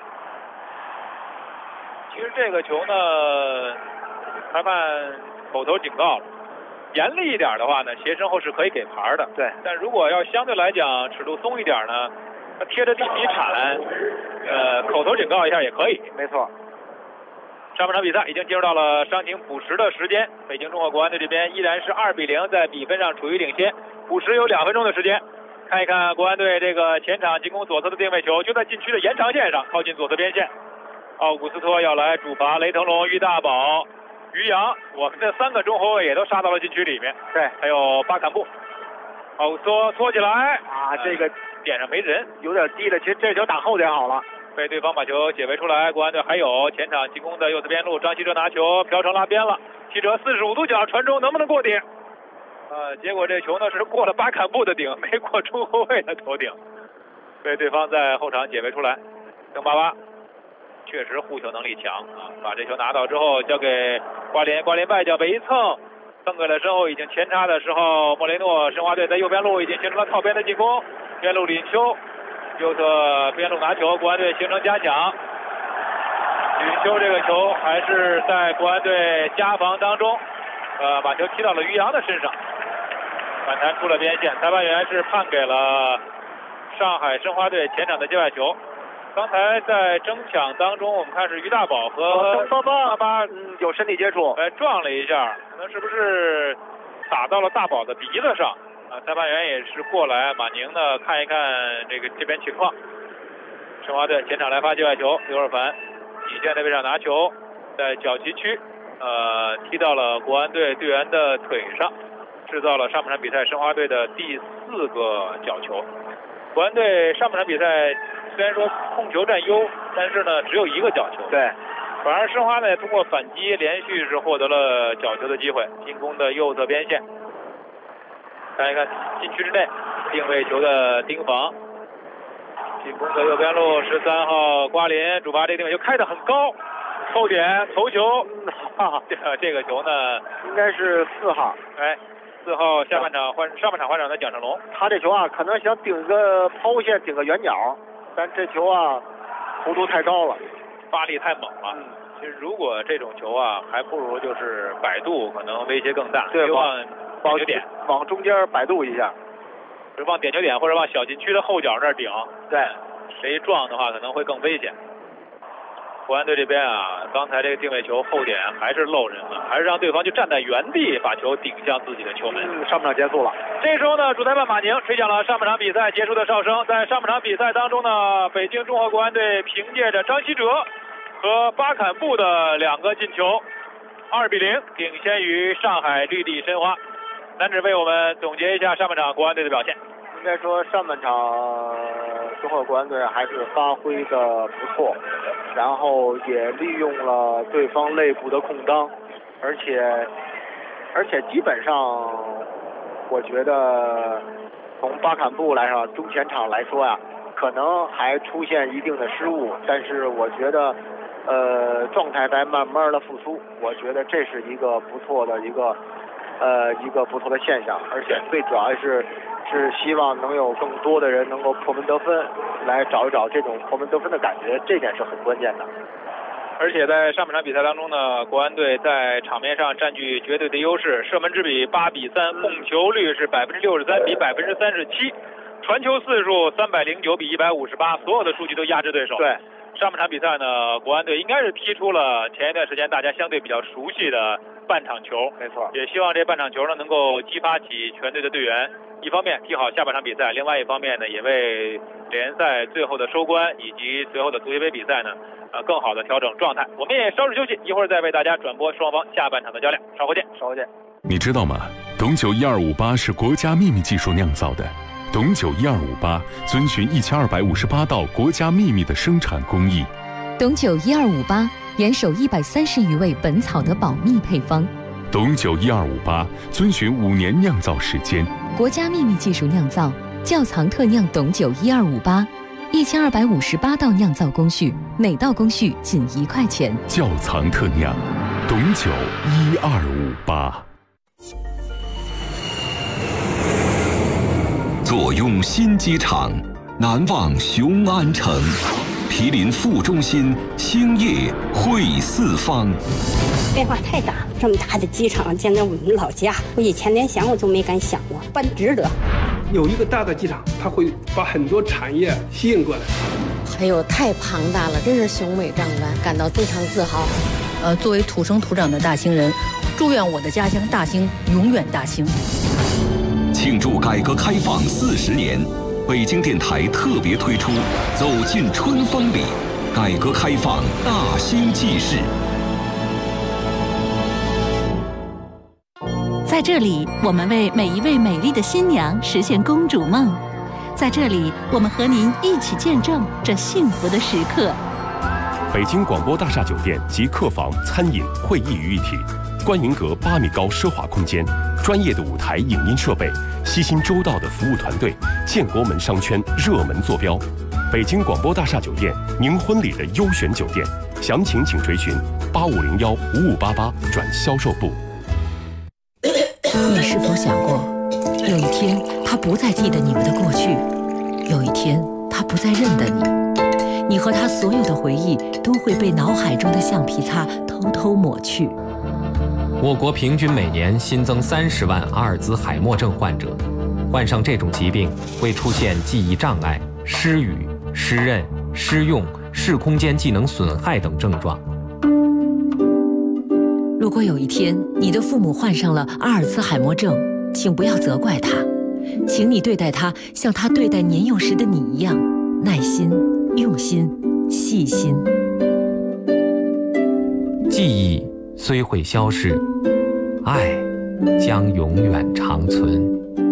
其实这个球呢，裁判口头警告了，严厉一点的话呢，斜身后是可以给牌的。 对， 但如果要相对来讲尺度松一点呢，他贴着地皮铲，口头警告一下也可以。 没错。 上半场比赛已经进入到了伤停补时的时间，北京中赫国安队这边依然是2-0，在比分上处于领先。补时有2分钟的时间，看一看国安队这个前场进攻左侧的定位球，就在禁区的延长线上，靠近左侧边线。奥古斯托要来主罚雷腾龙、于大宝、于洋，我们这3个中后卫也都杀到了禁区里面。 对， 还有巴坎布，奥古斯托搓起来这个点上没人， 有点低了。其实这球打后点好了。 被对方把球解围出来，国安队还有前场进攻的右侧边路，张稀哲拿球飘成拉边了，稀哲45度角传中能不能过顶？结果这球呢是过了巴坎布的顶，没过中后卫的头顶，被对方在后场解围出来。邓巴巴确实护球能力强把这球拿到之后交给瓜林，瓜林外脚被一蹭给了身后已经前插的时候，莫雷诺申花队在右边路已经形成了靠边的进攻，边路李运秋。右侧边路拿球，国安队形成加强。李运秋这个球还是在国安队加防当中，把球踢到了于洋的身上，反弹出了边线。裁判员是判给了上海申花队前场的界外球。刚才在争抢当中，我们看是于大宝和巴巴有身体接触， 撞了一下，可能是不是打到了大宝的鼻子上？裁判员也是过来，马宁呢看一看这边情况。申花队前场来发界外球，刘尔凡底线的位置上拿球，在角旗区踢到了国安队队员的腿上，制造了上半场比赛申花队的第4个角球。国安队上半场比赛虽然说控球占优，但是呢只有1个角球。 对， 反而申花呢通过反击连续是获得了角球的机会，进攻的右侧边线。看一看禁区之内定位球的盯防，进攻的右边路13号瓜林主罚这个定位球开得很高，后点头球，这个球呢应该是4号 ，4号上半场换场的蒋胜龙， 他这球可能想顶个抛线顶个远角，但这球弧度太高了， 发力太猛了。其实如果这种球还不如就是摆渡，可能威胁更大。 对， 往点球点， 往中间摆渡一下， 是往点球点或者往小禁区的后角那儿顶。 对， 谁撞的话可能会更危险。国安队这边刚才这个定位球后点还是漏人了，还是让对方就站在原地把球顶向自己的球门。 上半场结束了。 这时候呢，主裁判马宁吹响了上半场比赛结束的哨声。在上半场比赛当中呢，北京中赫国安队凭借着张稀哲和巴坎布的2个进球，2-0领先于上海绿地申花。男子为我们总结一下上半场国安队的表现。 应该说上半场中赫国安队还是发挥的不错，然后也利用了对方内部的空当，而且基本上我觉得从巴坎布来说，中前场来说可能还出现一定的失误，但是我觉得状态在慢慢的复苏，我觉得这是一个不错的一个不错的现象，而且最主要是希望能有更多的人能够破门得分，来找一找这种破门得分的感觉，这点是很关键的。 而且在上半场比赛当中呢，国安队在场面上占据绝对的优势，射门之比8-3，控球率是63%比37%，传球次数309比158，所有的数据都压制对手。 对。 上半场比赛呢，国安队应该是踢出了前一段时间大家相对比较熟悉的半场球， 没错。 也希望这半场球呢能够激发起全队的队员，一方面踢好下半场比赛，另外一方面呢也为联赛最后的收官以及随后的足协杯比赛呢更好的调整状态。我们也稍事休息，一会儿再为大家转播双方下半场的较量，稍后见。 你知道吗？ 董酒1258是国家秘密技术酿造的。董酒1258遵循1258道国家秘密的生产工艺。 董酒1258严守130余味本草的保密配方。 董酒1258遵循5年酿造时间， 国家秘密技术酿造，窖藏特酿董酒1258，1258道酿造工序，每道工序仅1块钱。 窖藏特酿，董酒1258。 坐拥新机场，难忘雄安城。毗邻副中心，兴业汇四方。 变化太大，这么大的机场，建在我们老家，我以前连想我都没敢想过，办值得。 有一个大的机场，它会把很多产业吸引过来。 哎呦，太庞大了，真是雄伟壮观，感到非常自豪。 作为土生土长的大兴人，祝愿我的家乡大兴永远大兴。 庆祝改革开放40年。北京电台特别推出《走进春风里》，改革开放大兴纪事。 在这里，我们为每一位美丽的新娘实现公主梦。在这里，我们和您一起见证这幸福的时刻。 北京广播大厦酒店集客房、餐饮、会议于一体，观云阁8米高奢华空间，专业的舞台影音设备，悉心周到的服务团队，建国门商圈热门坐标。北京广播大厦酒店，您婚礼的优选酒店，详情请垂询85015588转销售部。 你是否想过，有一天他不再记得你们的过去，有一天他不再认得你，你和他所有的回忆都会被脑海中的橡皮擦偷偷抹去。 我国平均每年新增30万阿尔兹海默症患者，患上这种疾病会出现记忆障碍、失语、失认、失用、视空间技能损害等症状。 如果有一天你的父母患上了阿尔兹海默症，请不要责怪他，请你对待他像他对待年幼时的你一样，耐心、用心、细心。 记忆虽会消逝，爱将永远长存。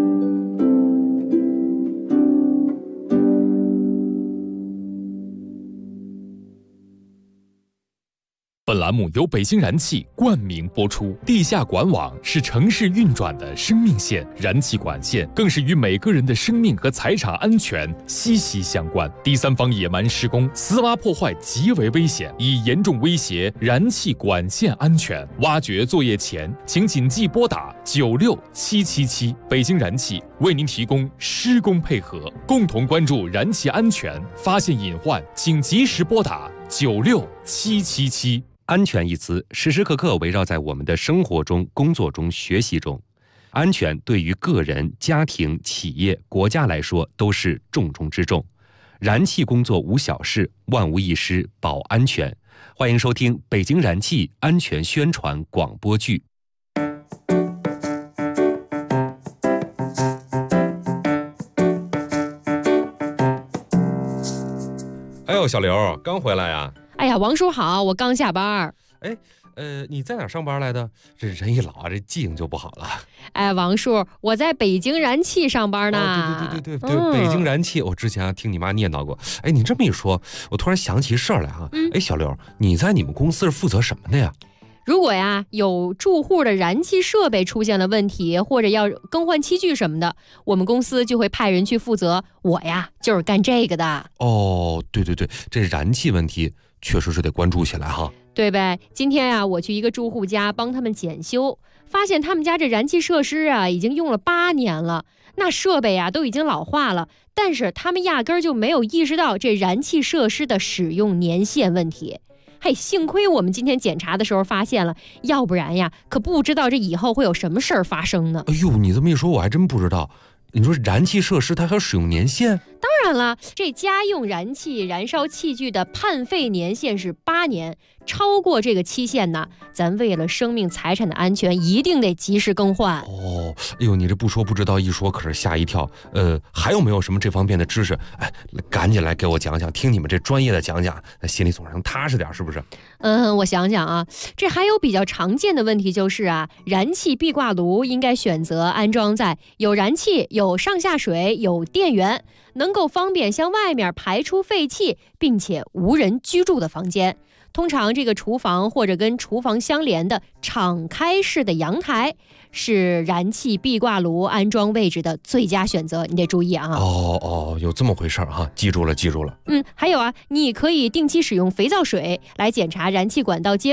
本栏目由北京燃气冠名播出。地下管网是城市运转的生命线，燃气管线更是与每个人的生命和财产安全息息相关。第三方野蛮施工、私挖破坏极为危险，已严重威胁燃气管线安全。挖掘作业前，请谨记拨打96777。北京燃气为您提供施工配合，共同关注燃气安全，发现隐患，请及时拨打96777。 安全一词时时刻刻围绕在我们的生活中、工作中、学习中。安全对于个人、家庭、企业、国家来说都是重中之重。燃气工作无小事，万无一失保安全。欢迎收听北京燃气安全宣传广播剧。 哎呦，小刘刚回来呀？ 哎呀，王叔好，我刚下班。 哎，你在哪儿上班来的？这人一老啊，这记性就不好了。 哎，王叔，我在北京燃气上班呢。 对，北京燃气，我之前听你妈念叨过。哎，你这么一说，我突然想起事儿来哈。哎，小刘，你在你们公司是负责什么的呀？ 如果呀有住户的燃气设备出现了问题，或者要更换器具什么的，我们公司就会派人去负责。我呀就是干这个的。 哦，对，这燃气问题确实是得关注起来哈。 对呗，今天呀我去一个住户家帮他们检修，发现他们家这燃气设施啊已经用了8年了，那设备啊都已经老化了，但是他们压根儿就没有意识到这燃气设施的使用年限问题。嘿，幸亏我们今天检查的时候发现了，要不然呀可不知道这以后会有什么事儿发生呢。 哎呦，你这么一说我还真不知道。你说燃气设施它还有使用年限？ 当然了，这家用燃气燃烧器具的判废年限是8年，超过这个期限呢，咱为了生命财产的安全，一定得及时更换。 哦，哎呦，你这不说不知道，一说可是吓一跳。还有没有什么这方面的知识？哎，赶紧来给我讲讲，听你们这专业的讲讲，那心里总能踏实点，是不是？ 我想想啊，这还有比较常见的问题就是啊，燃气壁挂炉应该选择安装在有燃气、有上下水、有电源，能够方便向外面排出废气，并且无人居住的房间。通常这个厨房或者跟厨房相连的敞开式的阳台是燃气壁挂炉安装位置的最佳选择，你得注意啊。 有这么回事哈，记住了。 还有啊，你可以定期使用肥皂水来检查燃气管道接